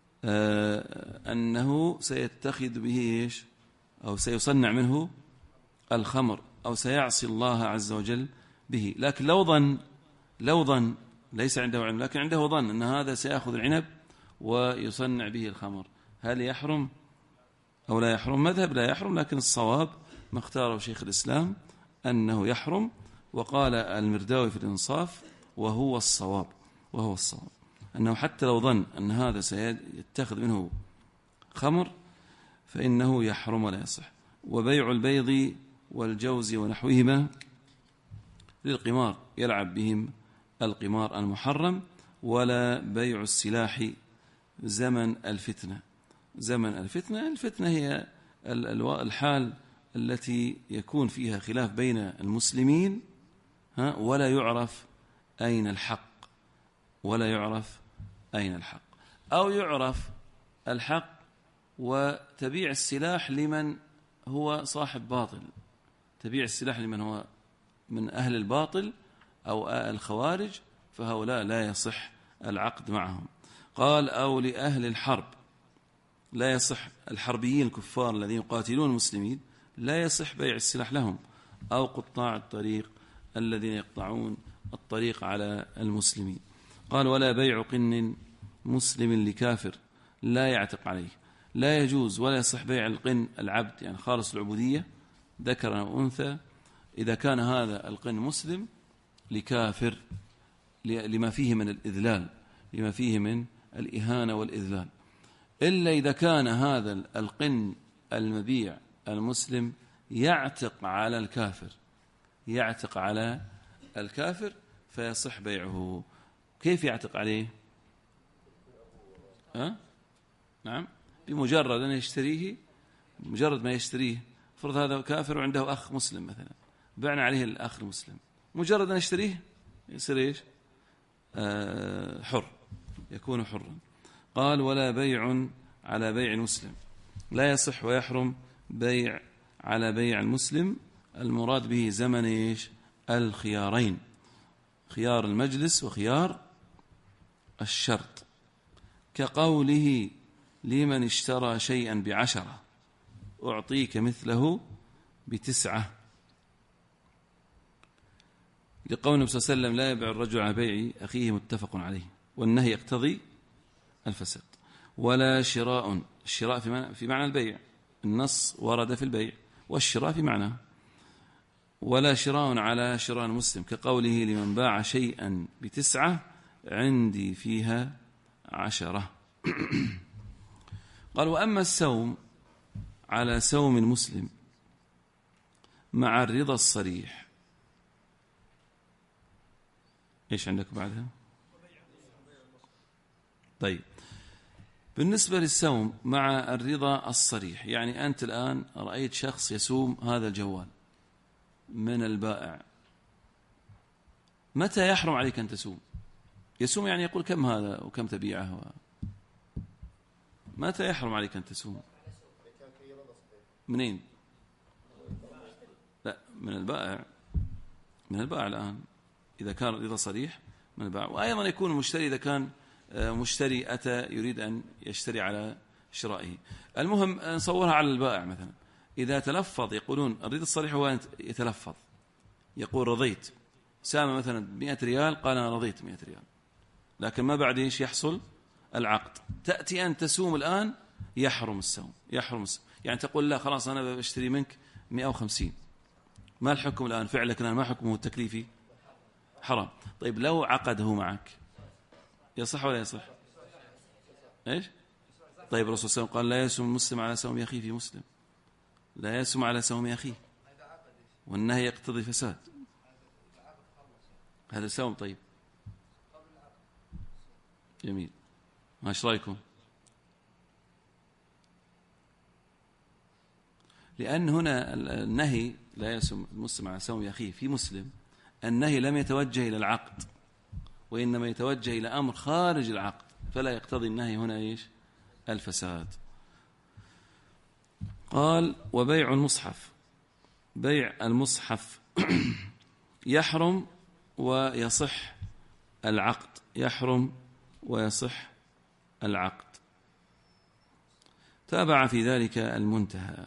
أنه سيتخذ به إيش، أو سيصنع منه الخمر، أو سيعصي الله عز وجل به. لكن لو ظن ليس عنده علم، لكن عنده ظن أن هذا سيأخذ العنب ويصنع به الخمر، هل يحرم أو لا يحرم؟ مذهب لا يحرم، لكن الصواب ما اختاره شيخ الإسلام أنه يحرم. وقال المرداوي في الإنصاف وهو الصواب، وهو الصواب أنه حتى لو ظن أن هذا سيتخذ منه خمر فإنه يحرم ولا يصح. وبيع البيض والجوز ونحوهما للقمار يلعب بهم القمار المحرم. ولا بيع السلاح زمن الفتنة. زمن الفتنة، الفتنة هي الحال التي يكون فيها خلاف بين المسلمين ولا يعرف أين الحق، ولا يعرف أين الحق، أو يعرف الحق وتبيع السلاح لمن هو صاحب باطل، تبيع السلاح لمن هو من أهل الباطل أو الخوارج، فهؤلاء لا يصح العقد معهم. قال أو لأهل الحرب، لا يصح الحربيين الكفار الذين يقاتلون المسلمين لا يصح بيع السلاح لهم، أو قطاع الطريق الذين يقطعون الطريق على المسلمين. قال ولا بيع قن مسلم لكافر لا يعتق عليه، لا يجوز ولا يصح بيع القن العبد يعني خالص العبودية ذكر أو أنثى إذا كان هذا القن مسلم لكافر لما فيه من الإذلال، لما فيه من الإهانة والإذلال، إلا إذا كان هذا القن المبيع المسلم يعتق على الكافر، يعتق على الكافر فيصح بيعه. كيف يعتق عليه؟ نعم، بمجرد أن يشتريه، مجرد ما يشتريه، فرض هذا كافر وعنده أخ مسلم مثلا، بعنا عليه الأخ المسلم، مجرد أن يشتريه يصير إيش؟ حر، يكون حرا. قال ولا بيع على بيع المسلم، لا يصح ويحرم بيع على بيع المسلم، المراد به زمن إيش؟ الخيارين، خيار المجلس وخيار الشرط، كقوله لمن اشترى شيئا ب10 أعطيك مثله ب9، لقول النبي صلى الله عليه وسلم لا يبيع الرجل على بيع أخيه متفق عليه، والنهي يقتضي الفساد. ولا شراء، الشراء في معنى البيع، النص ورد في البيع والشراء في معنى، ولا شراء على شراء المسلم، كقوله لمن باع شيئا ب9 عندي فيها 10. قال وأما السوم على سوم المسلم مع الرضا الصريح، إيش عندك بعدها؟ طيب، بالنسبة للسوم مع الرضا الصريح، يعني أنت الآن رأيت شخص يسوم هذا الجوال من البائع، متى يحرم عليك أن تسوم؟ يسوم يعني يقول كم هذا وكم تبيعه، متى يحرم عليك أن تسوم؟ منين؟ لا، من البائع، من البائع الآن إذا كان رضا صريح من البائع. وأيضا يكون المشتري إذا كان مشتري أتى يريد أن يشتري على شرائه. المهم نصورها على البائع مثلا، إذا تلفظ، يقولون الرضا الصريح هو أن يتلفظ، يقول رضيت، سام مثلا 100 ريال، قال أنا رضيت 100 ريال، لكن ما بعد إيش يحصل؟ العقد. تأتي أن تسوم الآن، يحرم السوم، يحرم السوم. يعني تقول لا خلاص أنا بشتري منك 150، ما الحكم الآن؟ فعلك الآن ما حكمه التكليفي؟ حرام. طيب لو عقده معك يصح ولا يصح؟ إيش؟ طيب الرسول صلى الله عليه وسلم قال لا يسوم المسلم على سوم أخيه في مسلم، لا يسوم على سوم أخيه، والنهي يقتضي فساد. هذا سوم. طيب جميل، ما ايش رايكم؟ لأن هنا النهي لا يسوم المسلم على سوم أخيه في مسلم، النهي لم يتوجه إلى العقد، وإنما يتوجه إلى أمر خارج العقد، فلا يقتضي النهي هنا إيش؟ الفساد. قال وبيع المصحف، بيع المصحف يحرم ويصح العقد، يحرم ويصح العقد. تابع في ذلك المنتهى.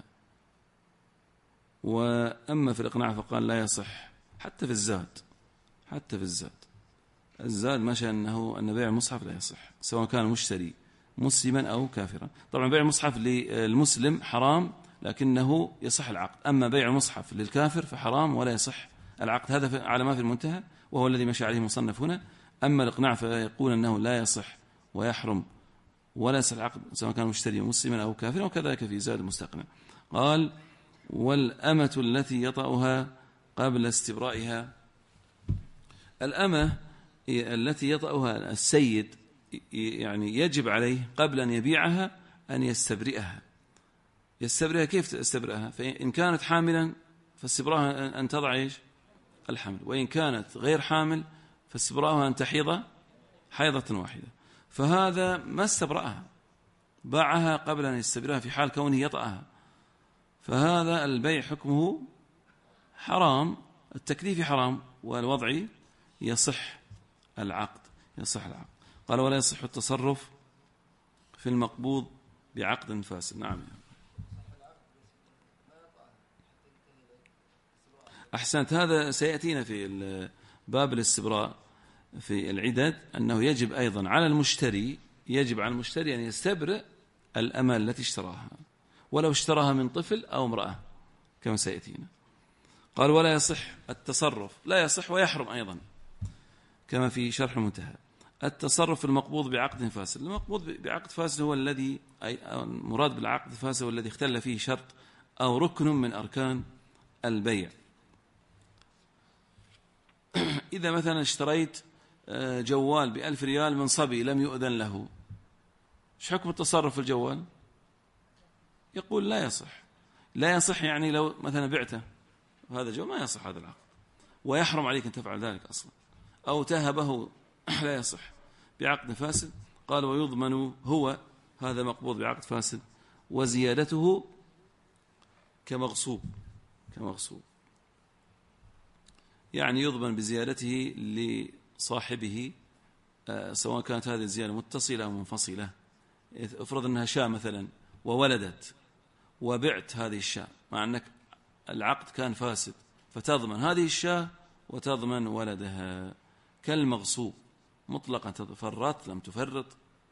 وأما في الإقناع فقال لا يصح، حتى في الزاد، حتى في الزاد مشى أن بيع المصحف لا يصح، سواء كان مشتري مسلما أو كافرا. طبعا بيع المصحف للمسلم حرام لكنه يصح العقد، أما بيع المصحف للكافر فحرام ولا يصح العقد. هذا على ما في المنتهى، وهو الذي مشى عليه المصنف هنا. أما الإقناع فيقول أنه لا يصح ويحرم ولا يصح العقد سواء كان مشتري مسلما أو كافرا، وكذلك في زاد المستقنع. قال والأمة التي يطأها قبل استبرائها، الأمة التي يطأها السيد يعني يجب عليه قبل أن يبيعها أن يستبرئها. يستبرئها كيف تستبرئها؟ فإن كانت حاملا فاستبراءها أن تضع إيش؟ الحمل، وإن كانت غير حامل فاستبراءها أن تحيض حيضة واحدة. فهذا ما استبرأها، باعها قبل أن يستبرئها في حال كونه يطأها، فهذا البيع حكمه حرام، التكليف حرام، والوضع يصح العقد، يصح العقد. قال ولا يصح التصرف في المقبوض بعقد فاسد. نعم، أحسنت. هذا سيأتينا في باب الاستبراء في العدد، أنه يجب أيضا على المشتري أن يستبرئ الأمة التي اشتراها، ولو اشتراها من طفل أو امرأة كما سيأتينا. قال ولا يصح التصرف، لا يصح ويحرم أيضا كما في شرح المنتهى التصرف في المقبوض بعقد فاسد. المقبوض بعقد فاسد هو الذي المراد بالعقد الفاسد هو الذي اختل فيه شرط أو ركن من أركان البيع. إذا مثلا اشتريت جوال ب1000 ريال من صبي لم يؤذن له، ايش حكم التصرف في الجوال؟ يقول لا يصح يعني لو مثلا بعته هذا الجوال ما يصح هذا العقد، ويحرم عليك أن تفعل ذلك أصلا، أو تهبه لا يصح بعقد فاسد. قال ويضمن هو، هذا مقبوض بعقد فاسد، وزيادته كمغصوب يعني يضمن بزيادته لصاحبه، سواء كانت هذه الزيادة متصلة أو منفصلة. افرض أنها شاة مثلا وولدت وبعت هذه الشاة، مع أنك العقد كان فاسد، فتضمن هذه الشاة وتضمن ولدها كالمغصوب مطلقا. فرطت لم تفرط،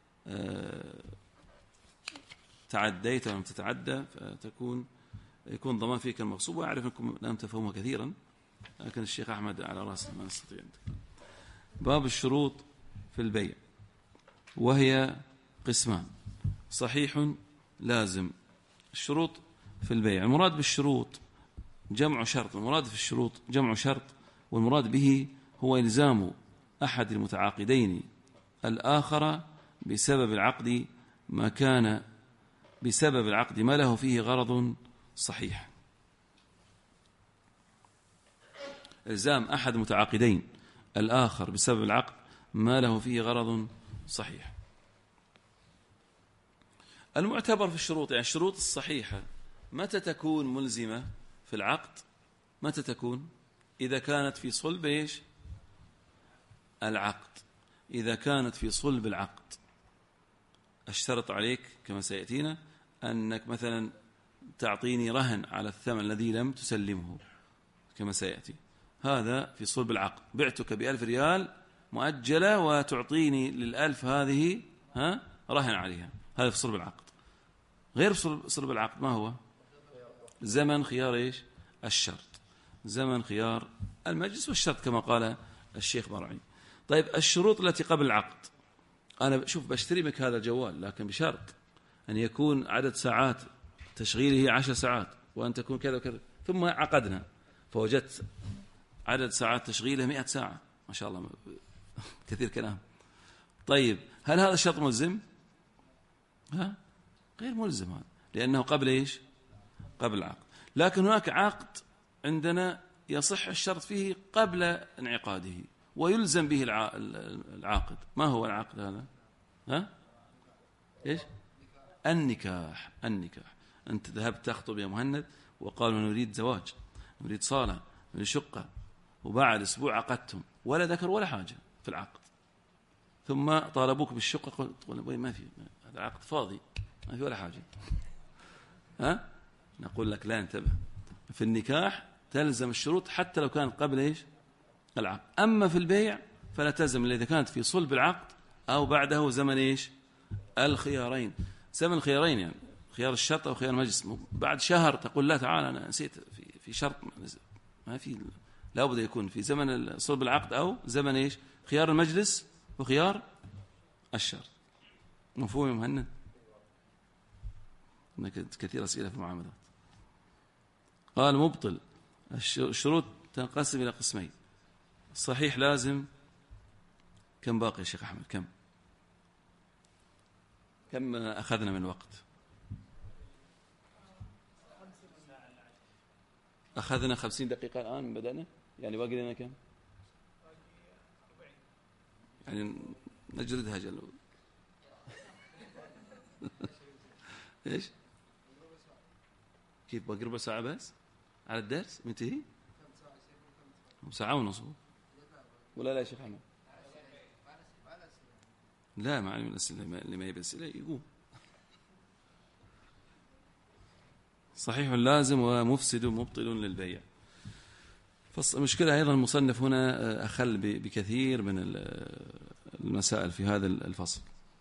تعديت لم تتعدى، يكون ضمان فيك المغصوب. وأعرف أنكم لم تفهموا كثيرا، لكن الشيخ أحمد على رأسنا ما نستطيع. باب الشروط في البيع، وهي قسمان: صحيح لازم. الشروط في البيع، المراد بالشروط جمع شرط، المراد في الشروط جمع شرط، والمراد به هو إلزام أحد المتعاقدين الآخر بسبب العقد ما له فيه غرض صحيح. إلزام أحد المتعاقدين الآخر بسبب العقد ما له فيه غرض صحيح. المعتبر في الشروط، يعني الشروط الصحيحة متى تكون ملزمة في العقد؟ متى تكون؟ إذا كانت في صلب العقد. إذا كانت في صلب العقد اشترط عليك كما سيأتينا أنك مثلا تعطيني رهن على الثمن الذي لم تسلمه كما سيأتي، هذا في صلب العقد. بعتك ب1000 ريال مؤجلة وتعطيني لل1000 هذه رهن عليها، هذا في صلب العقد. غير صلب العقد ما هو؟ زمن خيار الشرط، زمن خيار المجلس والشرط كما قال الشيخ مرعي. طيب الشروط التي قبل العقد، أنا بشتري منك هذا الجوال، لكن بشرط أن يكون عدد ساعات تشغيله 10 ساعات، وأن تكون كذا وكذا. ثم عقدنا فوجدت عدد ساعات تشغيله 100 ساعة، ما شاء الله كثير كلام. طيب هل هذا الشرط ملزم؟ غير ملزم هذا، لأنه قبل قبل العقد. لكن هناك عقد عندنا يصح الشرط فيه قبل انعقاده ويلزم به العاقد. ما هو العقد هذا؟ النكاح. أنت ذهبت تخطب يا مهند وقالوا نريد زواج، نريد صالة، نريد شقة، وبعد أسبوع عقدتم ولا ذكر ولا حاجة في العقد، ثم طالبوك بالشقة، قلت ما في، هذا عقد فاضي ما في ولا حاجة. نقول لك لا، انتبه، في النكاح تلزم الشروط حتى لو كانت قبل العقد. أما في البيع فلا تلزم إلا إذا كانت في صلب العقد أو بعده زمن الخيارين. زمن الخيارين يعني خيار الشرط أو خيار المجلس. بعد شهر تقول لا تعال أنا نسيت في شرط، ما في، لا بد يكون في زمن صلب العقد أو زمن خيار المجلس وخيار الشرط. مفهوم يا مهند؟ هناك كثير أسئلة في المعاملات. قال مبطل الشروط تنقسم إلى قسمين: صحيح لازم. كم باقي يا شيخ أحمد؟ كم أخذنا من وقت؟ أخذنا 50 دقيقة الآن من بدأنا، يعني باقي لنا كم؟ يعني نجردها جل. إيش؟ كيف باقي ربع ساعة بس على الدرس منتهي؟ ساعة ونص ولا لا يا شيخ أحمد؟ لا، ما علم الأسئلة، اللي ما يبي أسئلة يقوم. صحيح لازم ومفسد مبطل للبيع. المشكلة أيضا المصنف هنا أخل بكثير من المسائل في هذا الفصل.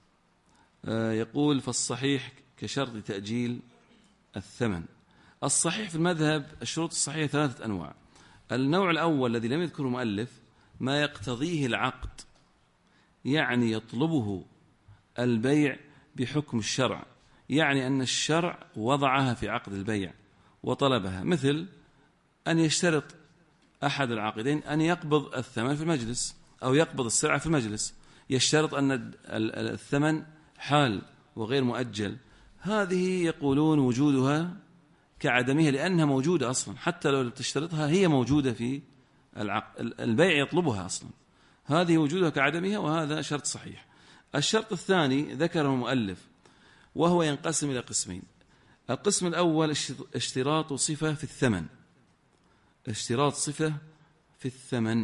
يقول فالصحيح كشرط تأجيل الثمن. الصحيح في المذهب الشروط الصحيحة 3 أنواع. النوع الأول الذي لم يذكره المؤلف ما يقتضيه العقد، يعني يطلبه البيع بحكم الشرع، يعني أن الشرع وضعها في عقد البيع وطلبها، مثل أن يشترط أحد العاقدين أن يقبض الثمن في المجلس أو يقبض السلعة في المجلس، يشترط أن الثمن حال وغير مؤجل. هذه يقولون وجودها كعدمها لأنها موجودة أصلا، حتى لو تشترطها هي موجودة في العقد، البيع يطلبها أصلا، هذه وجودها كعدمها، وهذا شرط صحيح. الشرط الثاني ذكره المؤلف وهو ينقسم إلى قسمين. القسم الأول اشتراط صفة في الثمن، اشتراط صفة في الثمن،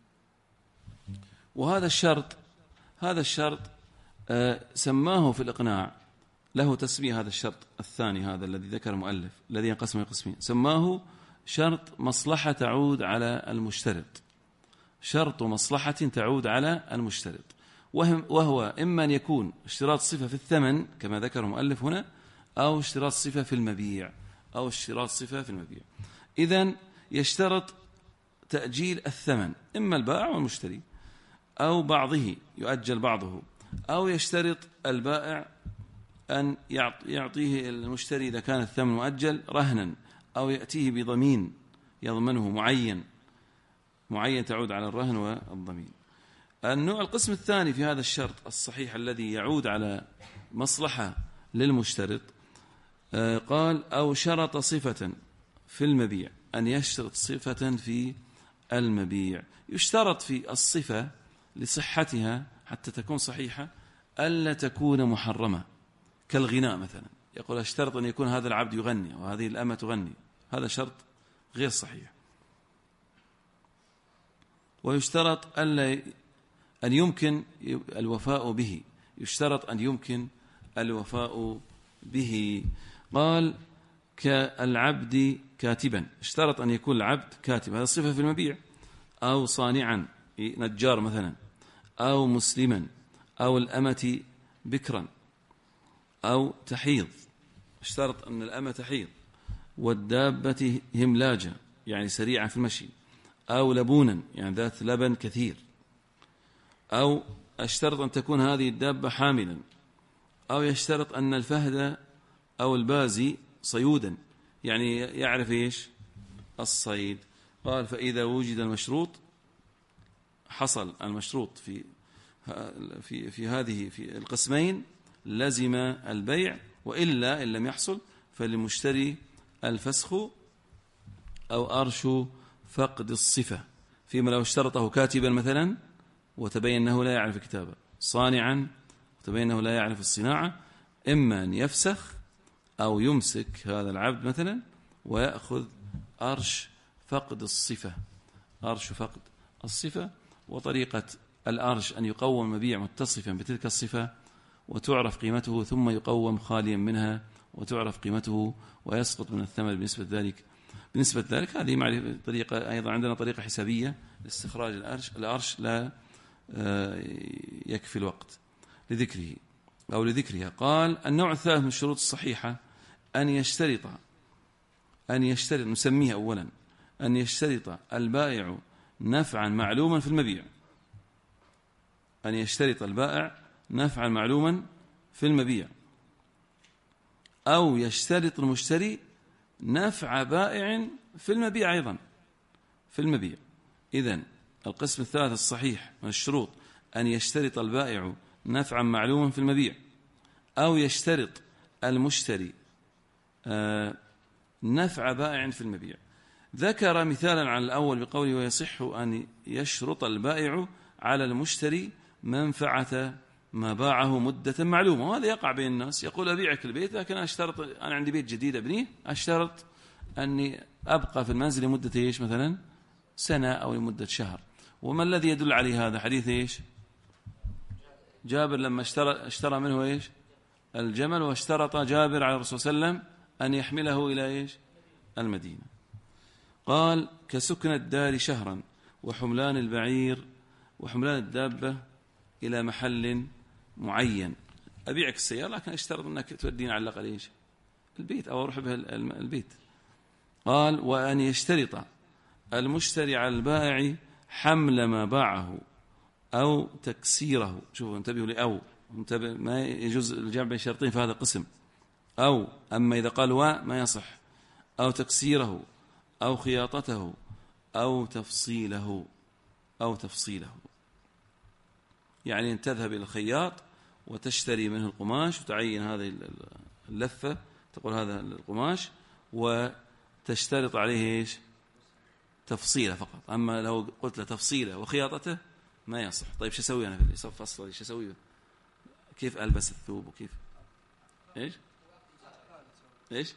وهذا الشرط سماه في الإقناع، له تسمية هذا الشرط الثاني هذا الذي ذكر المؤلف الذي ينقسم إلى قسمين، سماه شرط مصلحة تعود على المشترط، شرط مصلحة تعود على المشترط، وهو إما أن يكون اشتراط صفة في الثمن كما ذكر المؤلف هنا، أو اشتراط صفة في المبيع، أو اشتراط صفة في المبيع. إذن يشترط تأجيل الثمن، إما البائع والمشتري، أو بعضه يؤجل بعضه، أو يشترط البائع أن يعطيه المشتري إذا كان الثمن مؤجل رهنا، أو يأتيه بضمين يضمنه معين تعود على الرهن والضمين. القسم الثاني في هذا الشرط الصحيح الذي يعود على مصلحة للمشترط، قال أو شرط صفة في المبيع، أن يشترط صفة في المبيع. يشترط في الصفة لصحتها حتى تكون صحيحة ألا تكون محرمة، كالغناء مثلا، يقول اشترط أن يكون هذا العبد يغني وهذه الأمة تغني، هذا شرط غير صحيح. ويشترط أن يمكن الوفاء به، يشترط أن يمكن الوفاء به. قال كالعبد كاتبا، اشترط أن يكون العبد كاتب، هذا صفة في المبيع، أو صانعا نجار مثلا، أو مسلما، أو الأمة بكرا، أو تحيض، اشترط أن الأمة تحيض، والدابة هملاجة يعني سريعة في المشي، أو لبونا يعني ذات لبن كثير، أو اشترط أن تكون هذه الدابة حاملا، أو يشترط أن الفهد أو البازي صيودا يعني يعرف إيش الصيد. قال فإذا وجد المشروط، حصل المشروط في هذه في القسمين لزم البيع، وإلا إن لم يحصل فللمشتري الفسخ أو أرش فقد الصفة، فيما لو اشترطه كاتبا مثلا وتبين أنه لا يعرف الكتابة، صانعا وتبين أنه لا يعرف الصناعة، إما أن يفسخ أو يمسك هذا العبد مثلا ويأخذ أرش فقد الصفة، أرش فقد الصفة. وطريقة الأرش أن يقوم مبيع متصفا بتلك الصفة وتعرف قيمته، ثم يقوم خاليا منها وتعرف قيمته ويسقط من الثمن بنسبة ذلك. هذه طريقة أيضا عندنا طريقة حسابية لاستخراج الأرش لا يكفي الوقت لذكره أو لذكرها. قال النوع الثالث من الشروط الصحيحة أن يشترط نسميها أولا، أن يشترط البائع نفعا معلوما في المبيع، أن يشترط البائع نفعا معلوما في المبيع، أو يشترط المشتري نفع بائع في المبيع أيضا في المبيع. إذن القسم الثالث الصحيح من الشروط أن يشترط البائع نفعا معلوما في المبيع، أو يشترط المشتري نفع بائع في المبيع. ذكر مثالا على الأول بقوله ويصح أن يشرط البائع على المشتري منفعة ما باعه مدة معلومة. وهذا يقع بين الناس، يقول أبيعك البيت لكن أنا عندي بيت جديد أبنيه، أشترط أني أبقى في المنزل لمدة إيش مثلا سنة أو لمدة شهر. وما الذي يدل عليه هذا؟ حديث إيش جابر لما اشترى منه إيش الجمل، واشترط جابر على الرسول صلى الله عليه وسلم أن يحمله إلى إيش المدينة. قال كسكن الدار شهرا وحملان البعير وحملان الدابة إلى محل معين. أبيعك السيارة لكن اشترط أنك توديني على الأقل إيش البيت أو أروح بها البيت. قال وأن يشترط المشتري على البائع حمل ما باعه أو تكسيره. شوفوا انتبهوا لي، أو انتبه، ما يجوز الجمع بين شرطين في هذا القسم. أو أما إذا قال ما يصح. أو تكسيره أو خياطته أو تفصيله يعني أن تذهب إلى الخياط وتشتري منه القماش وتعين هذه اللفة، تقول هذا القماش، وتشترط عليه إيش تفصيله فقط. أما لو قلت له تفصيله وخياطته ما يصح. طيب شو أسوي أنا في الصف أصلا؟ شو أسوي؟ كيف ألبس الثوب وكيف إيش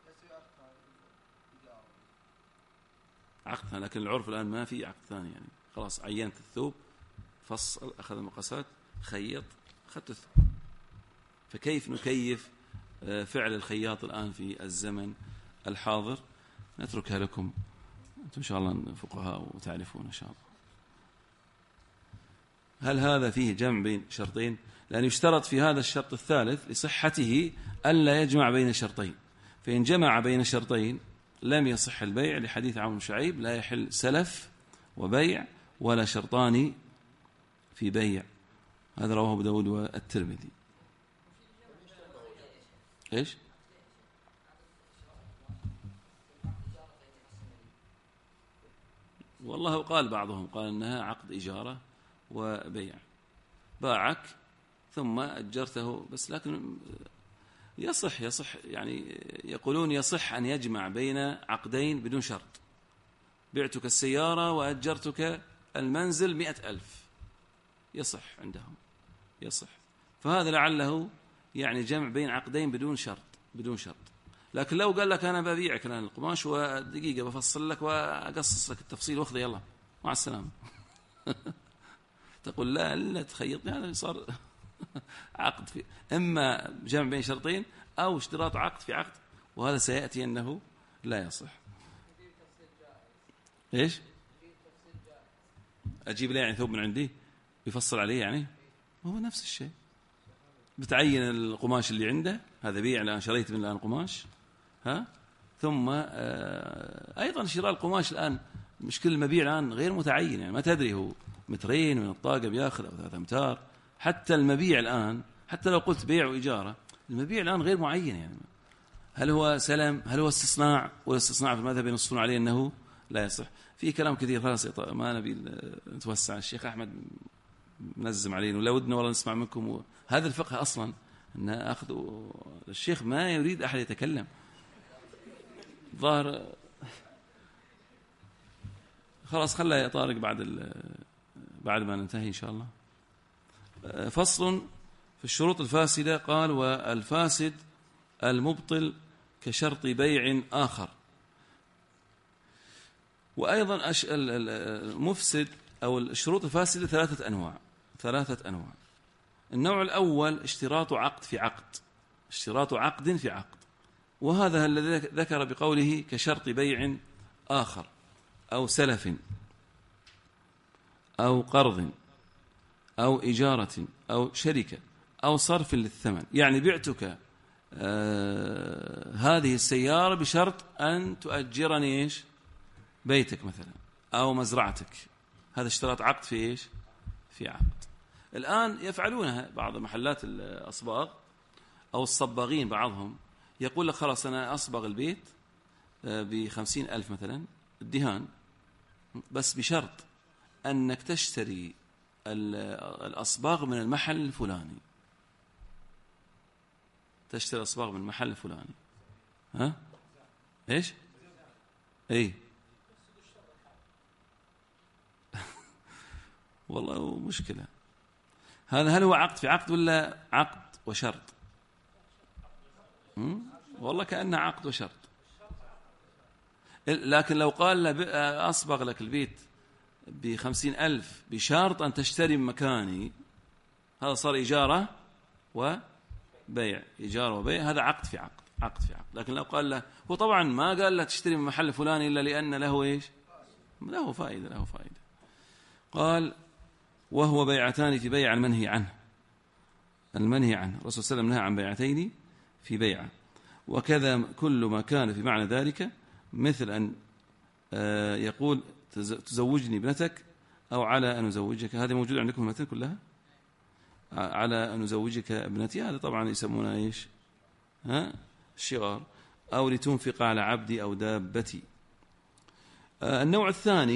عقد. لكن العرف الآن ما في عقد ثاني، يعني خلاص عينت الثوب، فصل، أخذ المقاسات، خيط، أخذت الثوب. فكيف نكيف فعل الخياط الآن في الزمن الحاضر؟ نتركها لكم أنتم إن شاء الله فقهاء وتعرفون إن شاء الله. هل هذا فيه جمع بين شرطين؟ لأن يشترط في هذا الشرط الثالث لصحته ألا يجمع بين شرطين، فإن جمع بين شرطين لم يصح البيع، لحديث عمرو بن شعيب لا يحل سلف وبيع ولا شرطان في بيع. هذا رواه أبو داود والترمذي. إيش؟ والله قال بعضهم قال أنها عقد إجارة وبيع، باعك ثم أجرته بس. لكن يصح يعني يقولون يصح أن يجمع بين عقدين بدون شرط. بعتك السيارة وأجرتك المنزل 100,000، يصح عندهم، يصح. فهذا لعله يعني جمع بين عقدين بدون شرط. لكن لو قال لك أنا ببيعك الآن القماش ودقيقة بفصل لك وأقصص لك التفصيل واخذ يلا مع السلامة تقول لا تخيطني، هذا صار عقد في إما جمع بين شرطين أو اشتراط عقد في عقد، وهذا سيأتي أنه لا يصح. إيش؟ أجيب لي يعني ثوب من عندي يفصل عليه، يعني هو نفس الشيء. بتعين القماش اللي عنده، هذا بيع الآن، شريت من الآن قماش، ثم أيضا شراء القماش الآن مش كل المبيع الآن غير متعين، يعني ما تدري هو مترين من الطاقة بياخذ أو 3 أمتار. حتى المبيع الآن، حتى لو قلت بيع وإجارة، المبيع الآن غير معين، يعني هل هو سلم، هل هو استصناع، والاستثناء في المذهب ينصون عليه أنه لا يصح. في كلام كثير، خلاص ما نبي نتوسع. الشيخ أحمد منزم علينا ولا ودنا والله نسمع منكم. هذا الفقه أصلا أن أخذ الشيخ ما يريد أحد يتكلم، ظاهر خلاص خلى يا طارق بعد ما ننتهي إن شاء الله. فصل في الشروط الفاسدة. قال والفاسد المبطل كشرط بيع آخر. وأيضا المفسد أو الشروط الفاسدة 3 أنواع. النوع الأول اشتراط عقد في عقد، وهذا الذي ذكر بقوله كشرط بيع آخر أو سلف أو قرض أو إجارة أو شركة أو صرف للثمن. يعني بعتك هذه السيارة بشرط أن تؤجرني إيش بيتك مثلا أو مزرعتك. هذا اشتراط عقد في إيش في عقد. الآن يفعلونها بعض محلات الأصباغ أو الصباغين، بعضهم يقول لك خلاص أنا أصبغ البيت ب50,000 مثلا الدهان، بس بشرط أنك تشتري الأصباغ من المحل الفلاني. تشتري أصباغ من المحل الفلاني. إيش؟ إيه والله مشكلة. هل هو عقد في عقد ولا عقد وشرط؟ والله كأنه عقد وشرط. لكن لو قال أصبغ لك البيت ب50,000 بشرط أن تشتري من مكاني، هذا صار إجارة وبيع. هذا عقد في عقد. عقد في عقد. لكن لو قال له، هو طبعا ما قال له تشتري من محل فلان إلا لأن له إيش؟ له فائدة. قال وهو بيعتان في بيع المنهي عنه. الرسول صلى الله عليه وسلم نهى عن بيعتين في بيعة. وكذا كل ما كان في معنى ذلك، مثل أن يقول تزوجني ابنتك أو على أن أزوجك. هذا موجود عندكم المتن كلها؟ على أن أزوجك ابنتي، هذا طبعا يسمونه إيش؟ الشغار. أو لتنفق على عبدي أو دابتي. النوع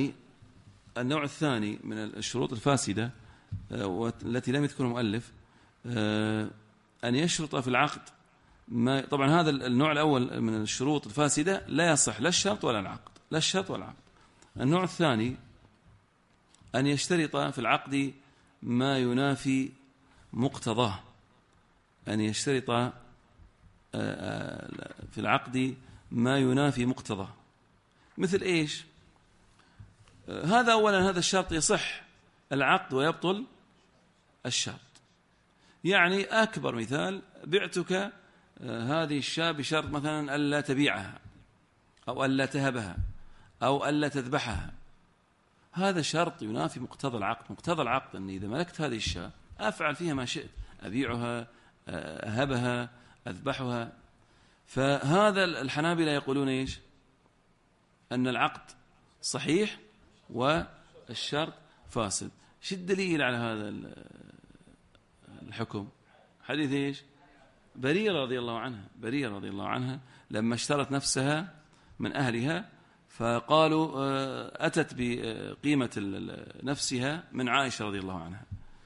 الثاني من الشروط الفاسدة والتي لم يذكرها المؤلف، أن يشرط في العقد ما. طبعا هذا النوع الأول من الشروط الفاسدة لا يصح لا الشرط ولا العقد. النوع الثاني أن يشترط في العقد ما ينافي مقتضاه. أن يشترط في العقد ما ينافي مقتضاه. مثل إيش؟ هذا أولا، هذا الشرط يصح العقد ويبطل الشرط. يعني أكبر مثال، بعتك هذه الشاة بشرط مثلا ألا تبيعها أو ألا تهبها أو ألا تذبحها. هذا شرط ينافي مقتضى العقد. مقتضى العقد أن إذا ملكت هذه الشاة أفعل فيها ما شئت، أبيعها، أهبها، أذبحها. فهذا الحنابلة يقولون إيش؟ أن العقد صحيح والشرط فاسد. شو الدليل على هذا الحكم؟ حديث إيش؟ بريرة رضي الله عنها لما اشترت نفسها من أهلها، فقالوا أتت بقيمة نفسها من عائشة رضي الله عنها،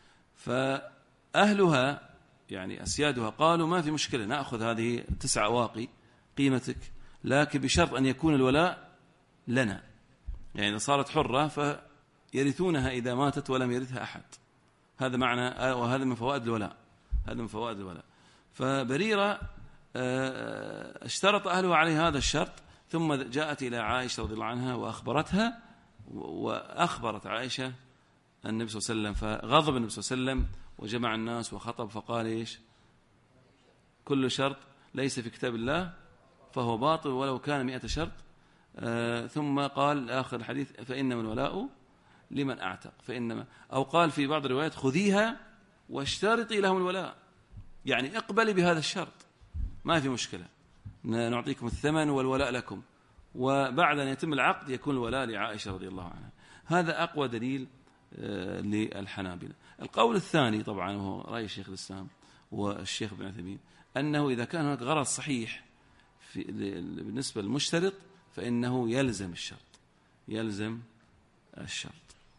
فأهلها يعني أسيادها قالوا ما في مشكلة، نأخذ هذه 9 أواقي قيمتك، لكن بشرط أن يكون الولاء لنا. يعني إذا صارت حرة فيرثونها إذا ماتت ولم يرثها أحد. هذا معنى، وهذا من فوائد الولاء. فبريرة اشترط أهلها عليه هذا الشرط، ثم جاءت إلى عائشة رضي الله عنها وأخبرتها، وأخبرت عائشة النبي صلى الله عليه وسلم، فغضب النبي صلى الله عليه وسلم وجمع الناس وخطب فقال إيش؟ كل شرط ليس في كتاب الله فهو باطل ولو كان 100 شرط. ثم قال آخر الحديث فإنما الولاء لمن أعتق. أو قال في بعض الروايات خذيها واشترطي لهم الولاء، يعني اقبلي بهذا الشرط ما في مشكلة، نعطيكم الثمن والولاء لكم، وبعد أن يتم العقد يكون الولاء لعائشة رضي الله عنها. هذا أقوى دليل للحنابلة. القول الثاني طبعا هو رأي الشيخ الإسلام والشيخ ابن عثيمين، أنه إذا كان هناك غرض صحيح بالنسبة للمشترط فإنه يلزم الشرط.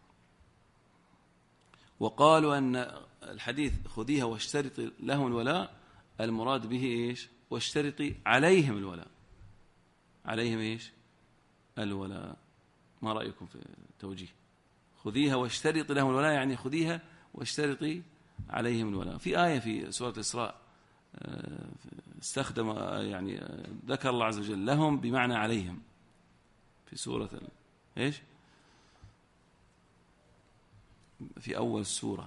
وقالوا أن الحديث خذيها واشترطي لهم الولاء المراد به إيش؟ واشترطي عليهم الولاء. عليهم إيش؟ الولاء. ما رأيكم في توجيه؟ خذيها واشترطي لهم الولاء يعني خذيها واشترطي عليهم الولاء. في آية في سورة الإسراء استخدم، يعني ذكر الله عز وجل لهم بمعنى عليهم في سورة إيش؟ في أول السورة.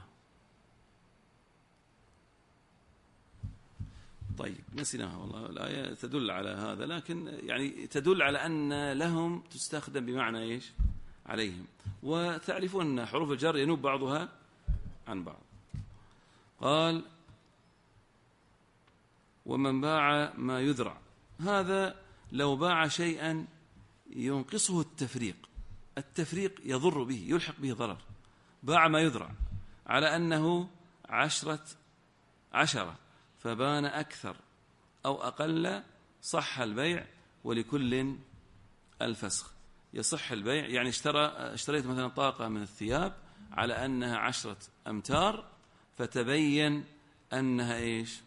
طيب نسيناها والله. الآية تدل على هذا، لكن يعني تدل على أن لهم تستخدم بمعنى إيش؟ عليهم. وتعرفون أن حروف الجر ينوب بعضها عن بعض. قال ومن باع ما يذرع، هذا لو باع شيئا ينقصه التفريق يضر به، يلحق به ضرر. باع ما يذرع على أنه 10 فبان أكثر أو أقل، صح البيع ولكل الفسخ. يصح البيع، يعني اشتريت مثلا طاقة من الثياب على أنها 10 أمتار فتبين أنها إيش؟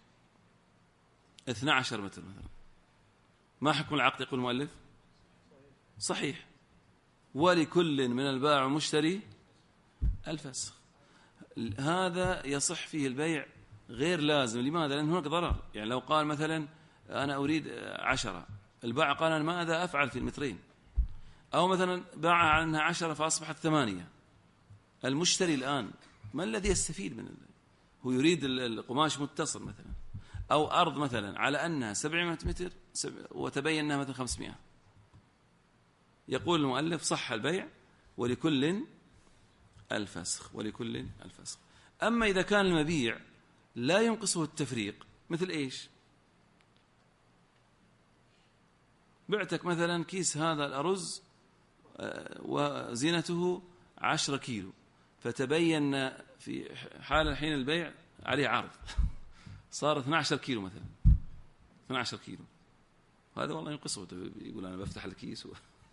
12 متر مثلا. ما حكم العقد؟ يقول المؤلف صحيح، ولكل من البائع والمشتري الفسخ. هذا يصح فيه البيع غير لازم. لماذا؟ لأن هناك ضرر. يعني لو قال مثلا أنا أريد 10، البائع قال أنا ماذا أفعل في المترين، أو مثلا باع على أنها 10 فأصبحت 8. المشتري الآن ما الذي يستفيد من هو يريد القماش متصل مثلا، أو أرض مثلا على أنها 700 متر وتبين أنها مثلا 500، يقول المؤلف صح البيع ولكل الفسخ، ولكل الفسخ. أما إذا كان المبيع لا ينقصه التفريق، مثل إيش؟ بعتك مثلا كيس هذا الأرز وزينته 10 كيلو، فتبين في حال حين البيع عليه عرض صار 12 كيلو مثلا، 12 كيلو، هذا والله ينقصه، يقول أنا بفتح الكيس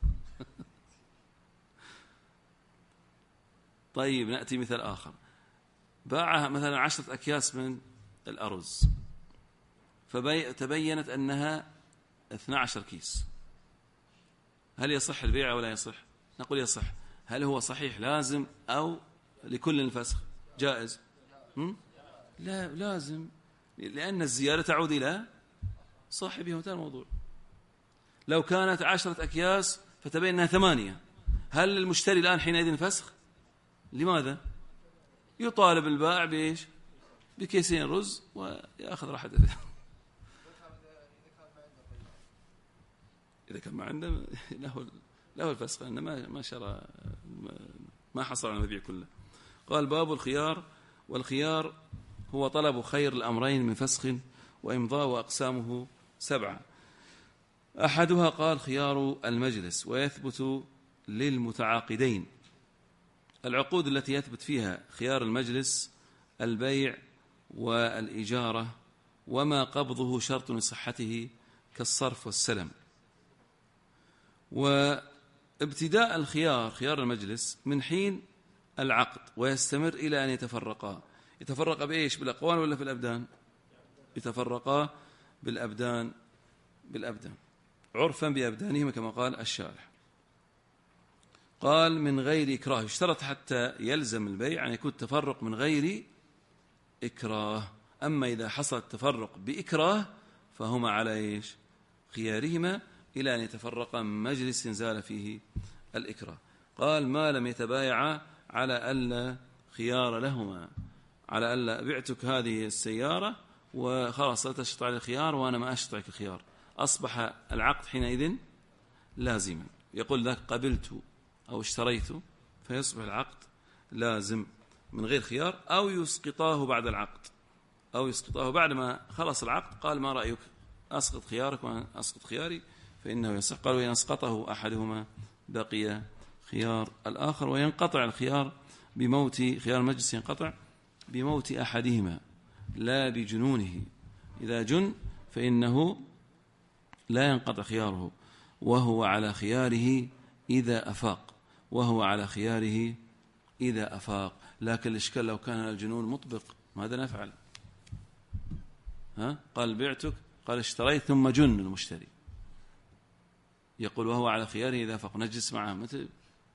طيب نأتي مثال آخر، باعها مثلا 10 أكياس من الأرز، فتبينت أنها 12 كيس، هل يصح البيع أو لا يصح؟ نقول يصح. هل هو صحيح لازم أو لكل الفسخ جائز؟ لا لازم، لأن الزيادة تعود إلى صاحبها، وانتهى الموضوع. لو كانت 10 أكياس فتبين أنها 8، هل المشتري الآن حينئذ فسخ؟ لماذا؟ يطالب البائع بإيش؟ بكيسين رز ويأخذ راحته. إذا كان ما عنده له الفسخ، لأنه ما شرى، ما حصل على المبيع كله. قال باب الخيار، والخيار هو طلب خير الأمرين من فسخ وإمضاء، وأقسامه 7. أحدها قال خيار المجلس، ويثبت للمتعاقدين. العقود التي يثبت فيها خيار المجلس البيع والإجارة، وما قبضه شرط لصحته كالصرف والسلم. وابتداء الخيار، خيار المجلس، من حين العقد، ويستمر إلى أن يتفرقا. يتفرقا بإيش؟ بالأقوال ولا في الأبدان؟ يتفرقا بالأبدان، عرفا بأبدانهما كما قال الشارح. قال من غير إكراه، اشترط حتى يلزم البيع أن يكون التفرق من غير إكراه. أما إذا حصل التفرق بإكراه فهما على إيش؟ خيارهما إلى أن يتفرقا من مجلس زال فيه الإكراه. قال ما لم يتبايعا على ألا خيار لهما، على ألا بعتك هذه السيارة وخلاص لا تشرط على الخيار وأنا ما أشرط عليك الخيار، أصبح العقد حينئذ لازما. يقول ذاك قبلت أو اشتريت، فيصبح العقد لازم من غير خيار، أو يسقطاه بعد العقد، أو يسقطاه بعد ما خلص العقد. قال ما رأيك أسقط خيارك وأنا أسقط خياري، فإنه يصح. قال وإن أسقطه أحدهما بقي خيار الآخر، وينقطع الخيار بموت، خيار المجلس ينقطع بموت أحدهما لا بجنونه. إذا جن فإنه لا ينقطع خياره، وهو على خياره إذا أفاق، وهو على خياره إذا أفاق. لكن الإشكال لو كان الجنون مطبق ماذا نفعل؟ قال بعتك، قال اشتريت، ثم جن المشتري، يقول وهو على خياره إذا أفاق، نجلس معه مثل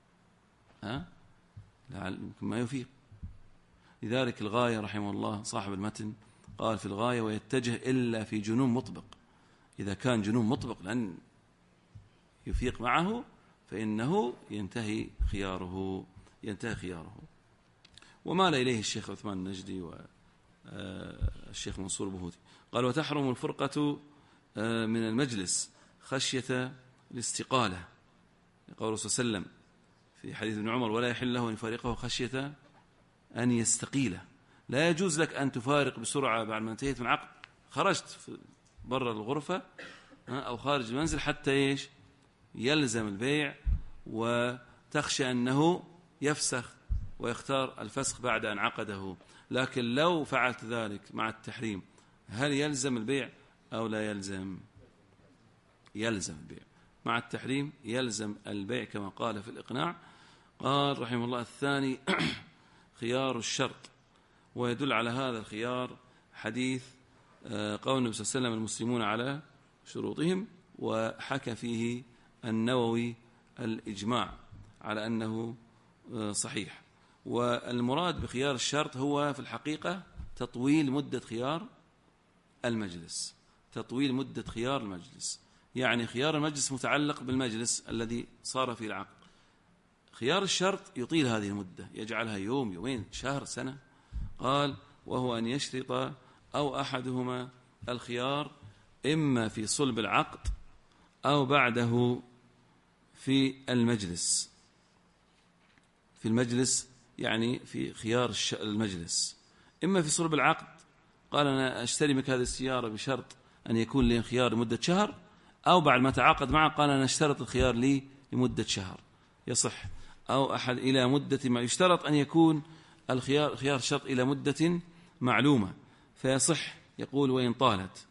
ما يفيق. لذلك الغاية رحمه الله صاحب المتن قال في الغاية ويتجه إلا في جنون مطبق. إذا كان جنون مطبق لأن يفيق معه فإنه ينتهي خياره. ومال إليه الشيخ عثمان النجدي والشيخ منصور بهودي. قال وتحرم الفرقة من المجلس خشية الاستقالة، قال الرسول صلى الله عليه وسلم في حديث ابن عمر ولا يحل له أن يفارقه خشية أن يستقيله. لا يجوز لك أن تفارق بسرعة بعد ما انتهيت من عقد، خرجت برا الغرفة أو خارج المنزل حتى إيش؟ يلزم البيع، وتخشى أنه يفسخ ويختار الفسخ بعد أن عقده. لكن لو فعلت ذلك مع التحريم هل يلزم البيع أو لا يلزم؟ يلزم البيع مع التحريم، يلزم البيع كما قال في الإقناع. قال رحمه الله الثاني خيار الشرط، ويدل على هذا الخيار حديث قول النبي صلى الله عليه وسلم المسلمون على شروطهم، وحكى فيه النووي الإجماع على أنه صحيح. والمراد بخيار الشرط هو في الحقيقة تطويل مدة خيار المجلس، تطويل مدة خيار المجلس، يعني خيار المجلس متعلق بالمجلس الذي صار فيه العقد. خيار الشرط يطيل هذه المدة، يجعلها يوم، يومين، شهر، سنة. قال وهو أن يشرط أو أحدهما الخيار إما في صلب العقد أو بعده في المجلس. في المجلس يعني في خيار المجلس، إما في صلب العقد قال أنا أشتري منك هذه السيارة بشرط أن يكون لي خيار لمدة شهر، أو بعد ما تعاقد معه قال أنا اشترط الخيار لي لمدة شهر يصح، أو أحد إلى مدة ما يشترط أن يكون خيار شرط إلى مدة معلومة فيصح. يقول وإن طالت،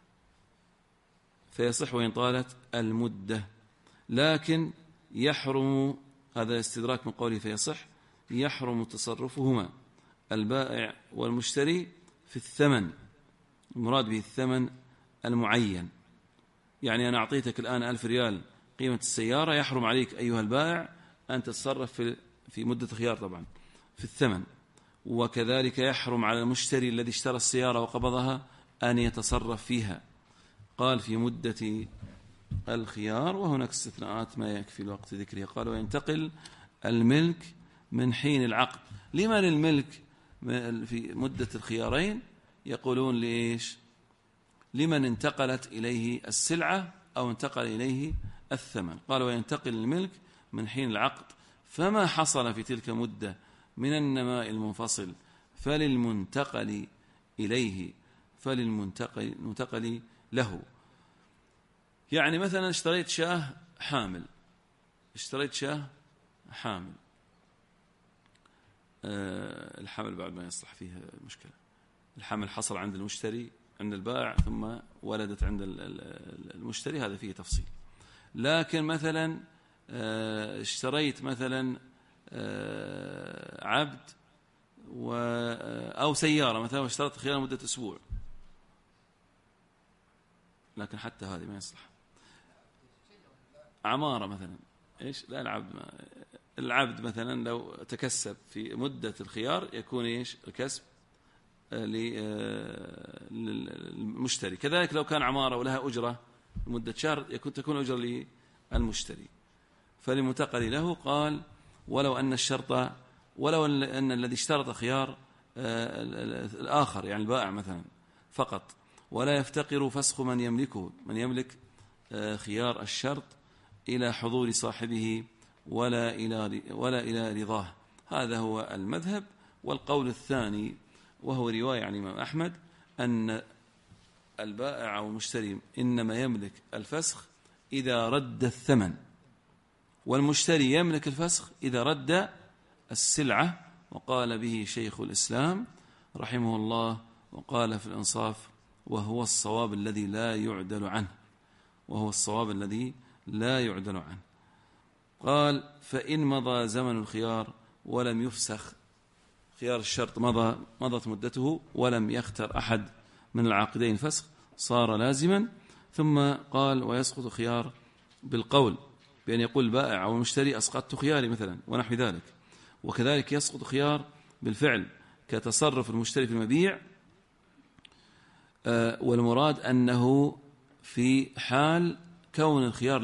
فيصح وإن طالت المدة، لكن يحرم، هذا استدراك من قوله فيصح، يحرم تصرفهما البائع والمشتري في الثمن، المراد به الثمن المعين. يعني أنا أعطيتك الآن 1000 ريال قيمة السيارة، يحرم عليك أيها البائع أن تتصرف في مدة خيار طبعا في الثمن، وكذلك يحرم على المشتري الذي اشترى السيارة وقبضها أن يتصرف فيها. قال في مدة الخيار، وهناك استثناءات ما يكفي الوقت ذكرها. قال وينتقل الملك من حين العقد. لمن الملك في مدة الخيارين؟ يقولون ليش؟ لمن انتقلت إليه السلعة أو انتقل إليه الثمن. قال وينتقل الملك من حين العقد، فما حصل في تلك مدة من النماء المنفصل فللمنتقل إليه، فللمنتقل له. يعني مثلا اشتريت شاه حامل، الحمل بعد ما يصلح فيها مشكلة، الحمل حصل عند المشتري عند البائع ثم ولدت عند المشتري، هذا فيه تفصيل. لكن مثلا اشتريت مثلا عبد أو سيارة مثلا، واشتريت خلال مدة أسبوع، لكن حتى هذه ما يصلح. عمارة مثلا، إيش؟ لا، العبد مثلا لو تكسب في مدة الخيار يكون إيش؟ الكسب للمشتري. كذلك لو كان عمارة ولها أجرة لمدة شهر تكون أجرة للمشتري. فللمنتقل له قال ولو أن الذي اشترط خيار الآخر يعني البائع مثلا فقط، ولا يفتقر فسخ من يملك خيار الشرط إلى حضور صاحبه ولا إلى رضاه. هذا هو المذهب. والقول الثاني وهو رواية عن الإمام أحمد أن البائع أو المشتري إنما يملك الفسخ إذا رد الثمن، والمشتري يملك الفسخ إذا رد السلعة. وقال به شيخ الإسلام رحمه الله، وقال في الإنصاف وهو الصواب الذي لا يعدل عنه. قال فإن مضى زمن الخيار ولم يفسخ، خيار الشرط مضت مدته ولم يختر أحد من العاقدين فسخ، صار لازما. ثم قال ويسقط خيار بالقول، بأن يقول البائع أو المشتري أسقطت خياري مثلا ونحو ذلك. وكذلك يسقط خيار بالفعل كتصرف المشتري في المبيع، والمراد أنه في حال كون الخيار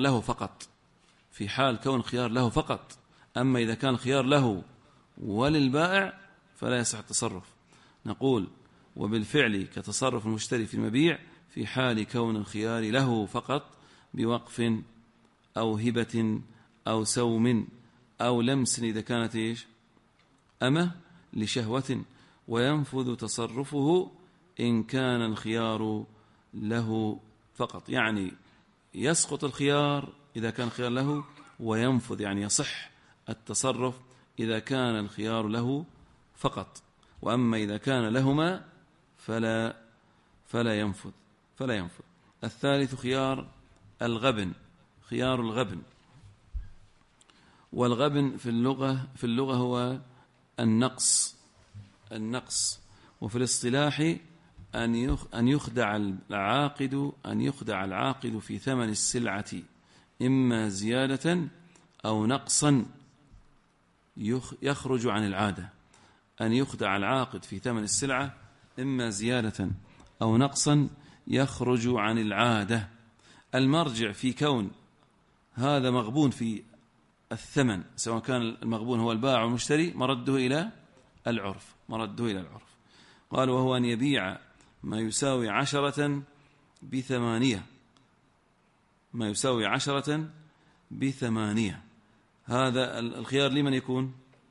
له فقط، أما إذا كان الخيار له وللبائع فلا يصح التصرف. نقول وبالفعل كتصرف المشتري في المبيع في حال كون الخيار له فقط بوقف أو هبة أو سوم أو لمس إذا كانت إيش؟ أمة لشهوة، وينفذ تصرفه إن كان الخيار له فقط. يعني يسقط الخيار إذا كان الخيار له، وينفذ يعني يصح التصرف إذا كان الخيار له فقط. وأما إذا كان لهما فلا ينفذ. الثالث خيار الغبن. والغبن في اللغة هو النقص. وفي الاصطلاح أن يخدع العاقد في ثمن السلعة إما زيادة أو نقصا يخرج عن العادة. أن يخدع العاقد في ثمن السلعة إما زيادة أو نقصا يخرج عن العادة. المرجع في كون هذا مغبون في الثمن، سواء كان المغبون هو البائع والمشتري، مرده إلى العرف. قال وهو أن يبيع ما يساوي 10 ب8، ما يساوي 10 ب8. هذا الخيار لمن يكون؟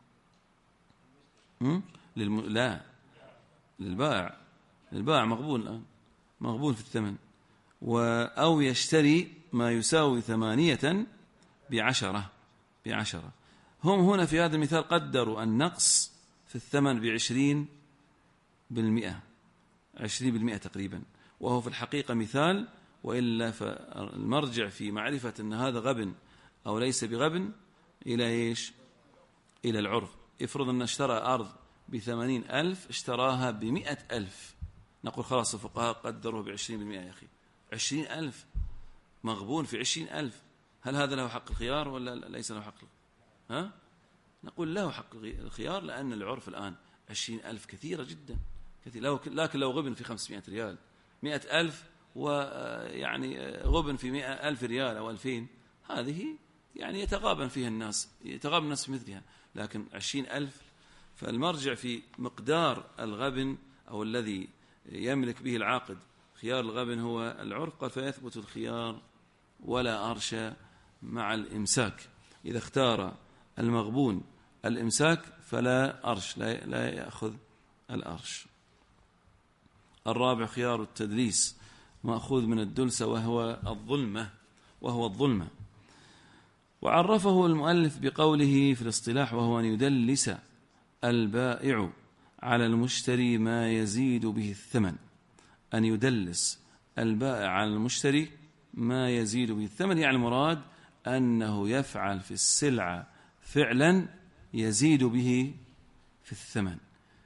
لا، للبائع. البائع مغبون الآن، مغبون في الثمن. أو يشتري ما يساوي 8 ب10. هم هنا في هذا المثال قدروا النقص في الثمن ب20%، 20% تقريبا، وهو في الحقيقة مثال، وإلا فالمرجع في معرفة أن هذا غبن أو ليس بغبن إلى إيش؟ إلى العرف. افرض أن اشترى أرض ب80,000 اشتراها ب100,000، نقول خلاص الفقهاء قدروه ب20% يا أخي، 20,000 مغبون في 20,000، هل هذا له حق الخيار ولا ليس له حق؟ نقول له حق الخيار، لأن العرف الآن 20,000 كثيرة جدا، لكن لو غبن في 500 ريال، 100,000 ويعني غبن في 100,000 ريال أو 2000، هذه يعني يتغابن فيها الناس، يتغابن الناس في مثلها. لكن 20,000، فالمرجع في مقدار الغبن أو الذي يملك به العاقد خيار الغبن هو العرف. قال فيثبت الخيار ولا أرش مع الإمساك. إذا اختار المغبون الإمساك فلا أرش، لا يأخذ الأرش. الرابع خيار التدليس، مأخوذ من الدلسة وهو الظلمة. وعرفه المؤلف بقوله في الاصطلاح وهو أن يدلس البائع على المشتري ما يزيد به الثمن. أن يدلس البائع على المشتري ما يزيد به الثمن، يعني المراد أنه يفعل في السلعة فعلا يزيد به في الثمن،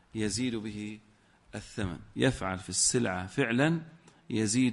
يفعل في السلعة فعلا يزيد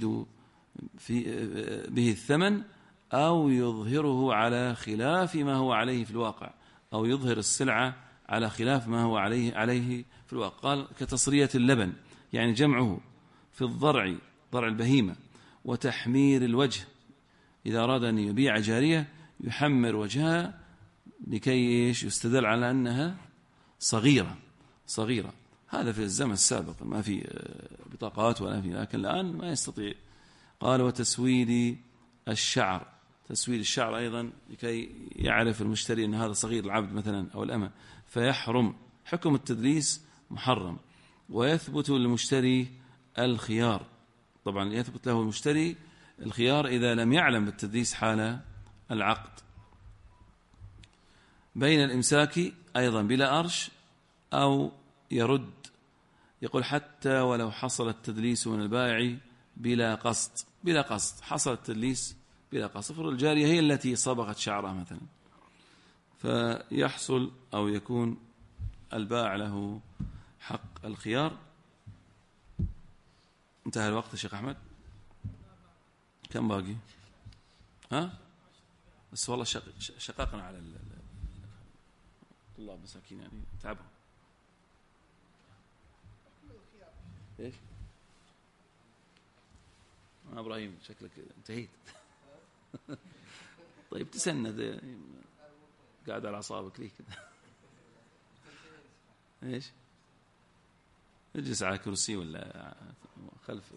به الثمن، أو يظهره على خلاف ما هو عليه في الواقع، أو يظهر السلعة على خلاف ما هو عليه في الواقع. قال كتصرية اللبن، يعني جمعه في ضرع البهيمة، وتحمير الوجه، إذا أراد أن يبيع جارية يحمر وجهها لكي يستدل على أنها صغيرة. هذا في الزمن السابق ما في بطاقات ولا في، لكن الآن ما يستطيع. قال وتسويد الشعر، تسويد الشعر أيضا لكي يعرف المشتري أن هذا صغير، العبد مثلا أو الأمة، فيحرم. حكم التدليس محرم. ويثبت للمشتري الخيار، طبعا يثبت له المشتري الخيار إذا لم يعلم بالتدليس حال العقد. بين الإمساك أيضا بلا أرش أو يرد. يقول حتى ولو حصل التدليس من البائع بلا قصد، حصل التدليس بلا قصد. فرض الجارية هي التي صبغت شعرها مثلا، فيحصل أو يكون البائع له حق الخيار. انتهى الوقت يا شيخ أحمد، كم باقي؟ بس والله شقاقنا على الطلاب مساكين، يعني تعبهم. ايش؟ ابراهيم شكلك انتهيت. طيب تسند، قاعد على اعصابك ليه كذا؟ ايش؟ اجلس على كرسي ولا خلف،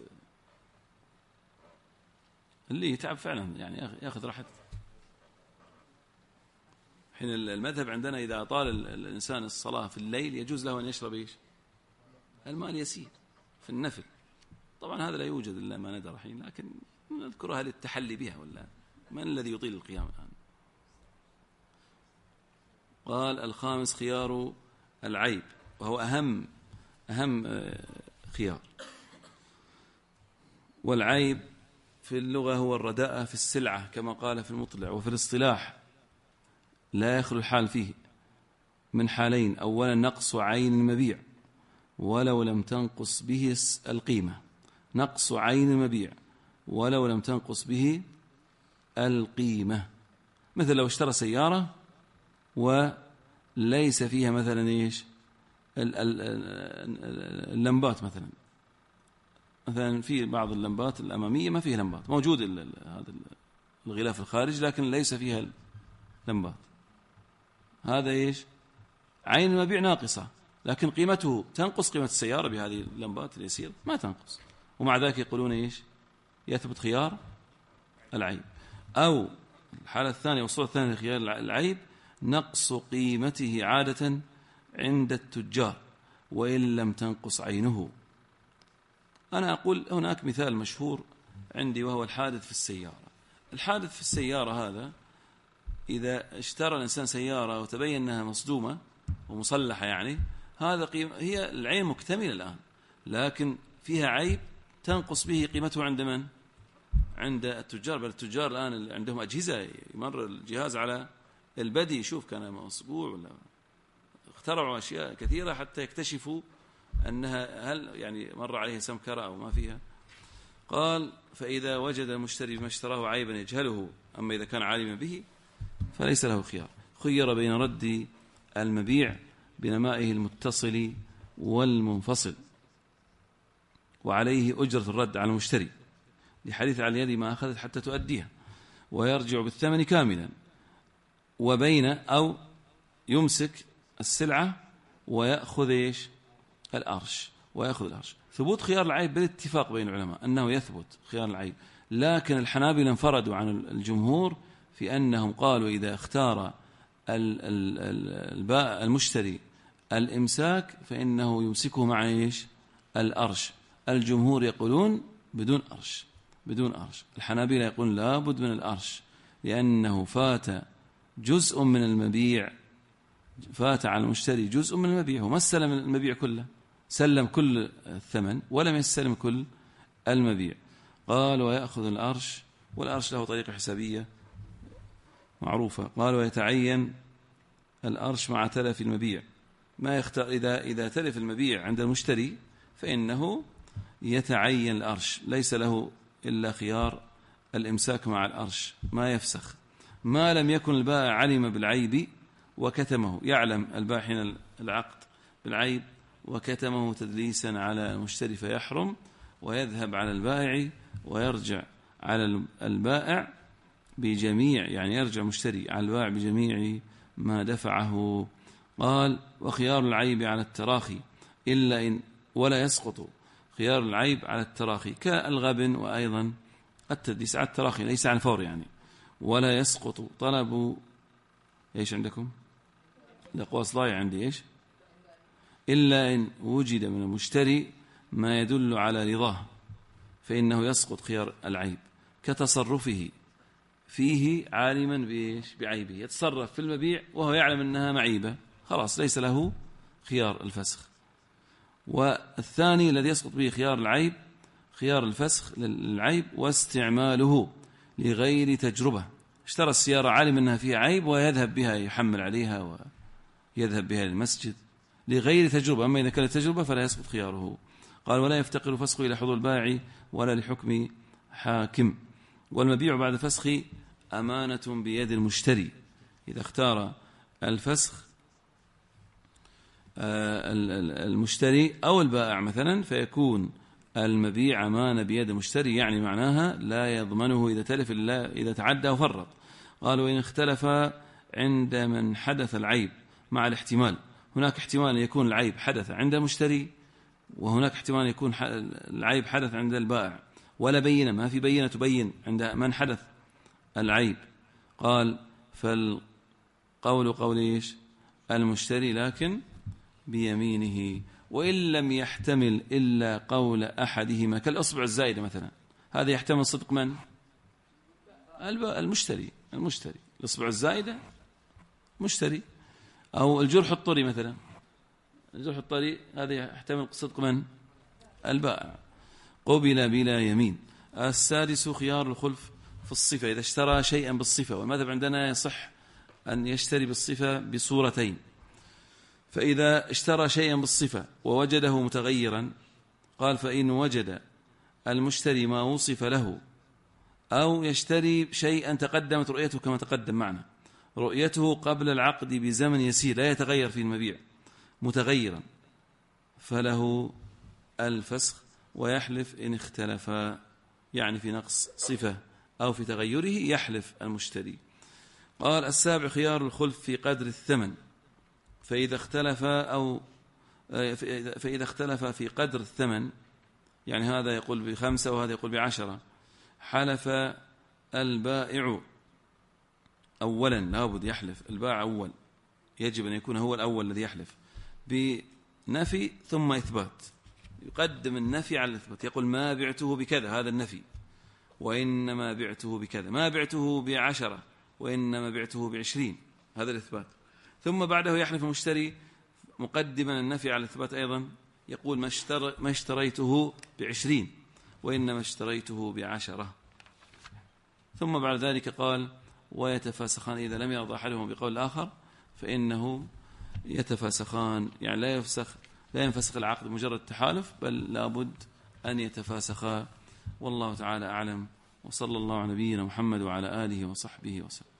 اللي يتعب فعلا يعني ياخذ راحته. حين المذهب عندنا إذا أطال الإنسان الصلاة في الليل يجوز له أن يشرب إيش؟ الماء اليسير في النفل. طبعا هذا لا يوجد إلا ما ندر حين، لكن نذكرها للتحلي بها، ولا من الذي يطيل القيام الآن؟ قال الخامس خيار العيب، وهو أهم خيار. والعيب في اللغة هو الرداءة في السلعة كما قال في المطلع. وفي الاصطلاح لا يخلو الحال فيه من حالين: أولا نقص عين المبيع ولو لم تنقص به القيمة، نقص عين المبيع ولو لم تنقص به القيمة. مثل لو اشترى سيارة وليس فيها مثلا إيش اللمبات، مثلا في بعض اللمبات الأمامية ما فيها لمبات، موجود هذا الغلاف الخارج لكن ليس فيها لمبات، هذا إيش؟ عين المبيع ناقصة، لكن قيمته تنقص قيمة السيارة بهذه اللمبات اليسيرة؟ ما تنقص. ومع ذلك يقولون إيش؟ يثبت خيار العيب. أو الحالة الثانية والصورة الثانية لخيار العيب نقص قيمته عادة عند التجار وإن لم تنقص عينه. أنا أقول هناك مثال مشهور عندي وهو الحادث في السيارة. الحادث في السيارة هذا إذا اشترى الإنسان سيارة وتبين أنها مصدومة ومصلحة يعني هذا هي العين مكتملة الآن، لكن فيها عيب تنقص به قيمته عند من؟ عند التجار. بل التجار الآن عندهم أجهزة يمر الجهاز على البدي يشوف كان مصقوع ولا، اخترعوا أشياء كثيرة حتى يكتشفوا أنها هل يعني مر عليها سمكرة أو ما فيها. قال فإذا وجد المشتري بما اشتراه عيبا يجهله، أما إذا كان عالما به فليس له خيار. خير بين رد المبيع بنمائه المتصل والمنفصل، وعليه أجرة الرد على المشتري لحديث على اليد ما أخذت حتى تؤديها، ويرجع بالثمن كاملا، وبين أو يمسك السلعة ويأخذ إيش؟ الأرش، ويأخذ الأرش. ثبوت خيار العيب بالاتفاق بين العلماء أنه يثبت خيار العيب، لكن الحنابلة انفردوا عن الجمهور في أنهم قالوا إذا اختار المشتري الإمساك فإنه يمسكه مع إيش؟ الأرش. الجمهور يقولون بدون أرش، بدون أرش. الحنابلة يقولون لا بد من الأرش، لأنه فات جزء من المبيع، فات على المشتري جزء من المبيع، وما استلم المبيع كله، سلم كل الثمن ولم يستلم كل المبيع. قال ويأخذ الأرش، والأرش له طريقة حسابية معروفة. قال ويتعين الأرش مع تلف المبيع، ما يختار إذا تلف المبيع عند المشتري فإنه يتعين الأرش، ليس له إلا خيار الإمساك مع الأرش، ما يفسخ ما لم يكن البائع علم بالعيب وكتمه. يعلم البائع حين العقد بالعيب وكتمه تدليسا على المشتري فيحرم، ويذهب على البائع ويرجع على البائع بجميع، يعني يرجع مشتري على البائع بجميع ما دفعه. قال وخيار العيب على التراخي إلا إن، ولا يسقط خيار العيب على التراخي كالغبن وأيضا التدليس على التراخي ليس عن فور يعني. ولا يسقط طلب إيش عندكم؟ الأقواس ضايع عندي إيش؟ إلا إن وجد من المشتري ما يدل على رضاه فإنه يسقط خيار العيب كتصرفه فيه عالما بإيش؟ بعيبه، يتصرف في المبيع وهو يعلم أنها معيبة، خلاص ليس له خيار الفسخ. والثاني الذي يسقط به خيار العيب خيار الفسخ للعيب واستعماله لغير تجربة. اشترى السيارة عالم أنها فيها عيب ويذهب بها يحمل عليها ويذهب بها للمسجد لغير تجربة، أما إذا كانت تجربة فلا يسقط خياره. قال ولا يفتقر فسخه إلى حضور البائع ولا لحكم حاكم. والمبيع بعد فسخ أمانة بيد المشتري، إذا اختار الفسخ المشتري أو البائع مثلا فيكون المبيع أمانة بيد المشتري، يعني معناها لا يضمنه إذا تلف إلا إذا تعدى وفرط. قال وإن اختلف عند من حدث العيب مع الاحتمال، هناك احتمال يكون العيب حدث عند المشتري، وهناك احتمال يكون العيب حدث عند البائع، ولا بينة، ما في بينة تبين عند من حدث العيب. قال فالقول قول إيش؟ المشتري لكن بيمينه، وإن لم يحتمل إلا قول أحدهما كالأصبع الزائدة مثلا، هذا يحتمل صدق من؟ المشتري الأصبع الزائدة مشتري. أو الجرح الطري مثلا، الجرح الطري هذا يحتمل صدق من؟ البائع. قبل بلا يمين. السادس خيار الخلف في الصفة، إذا اشترى شيئا بالصفة، والمذهب عندنا يصح أن يشتري بالصفة بصورتين. فإذا اشترى شيئا بالصفة ووجده متغيرا، قال فإن وجد المشتري ما وصف له، أو يشتري شيئا تقدمت رؤيته كما تقدم معنا، رؤيته قبل العقد بزمن يسير لا يتغير في المبيع متغيرا، فله الفسخ ويحلف إن اختلفا، يعني في نقص صفة أو في تغيره يحلف المشتري. قال السابع خيار الخلف في قدر الثمن، فإذا اختلف في قدر الثمن، يعني هذا يقول ب5 وهذا يقول ب10. حلف البائع أولا، لابد يحلف البائع أول، يجب أن يكون هو الأول الذي يحلف بنفي ثم إثبات، يقدم النفي على الإثبات، يقول ما بعته بكذا، هذا النفي، وإنما بعته بكذا، ما بعته ب10 وإنما بعته ب20، هذا الإثبات. ثم بعده يحلف المشتري مقدما النفي على الإثبات أيضا، يقول ما اشتريته ب20 وإنما اشتريته ب10. ثم بعد ذلك قال ويتفاسخان إذا لم يرضى أحدهما بقول الآخر فإنه يتفاسخان، يعني لا ينفسخ العقد مجرد التحالف، بل لابد أن يتفاسخا. والله تعالى أعلم، وصلى الله على نبينا محمد وعلى آله وصحبه وسلم.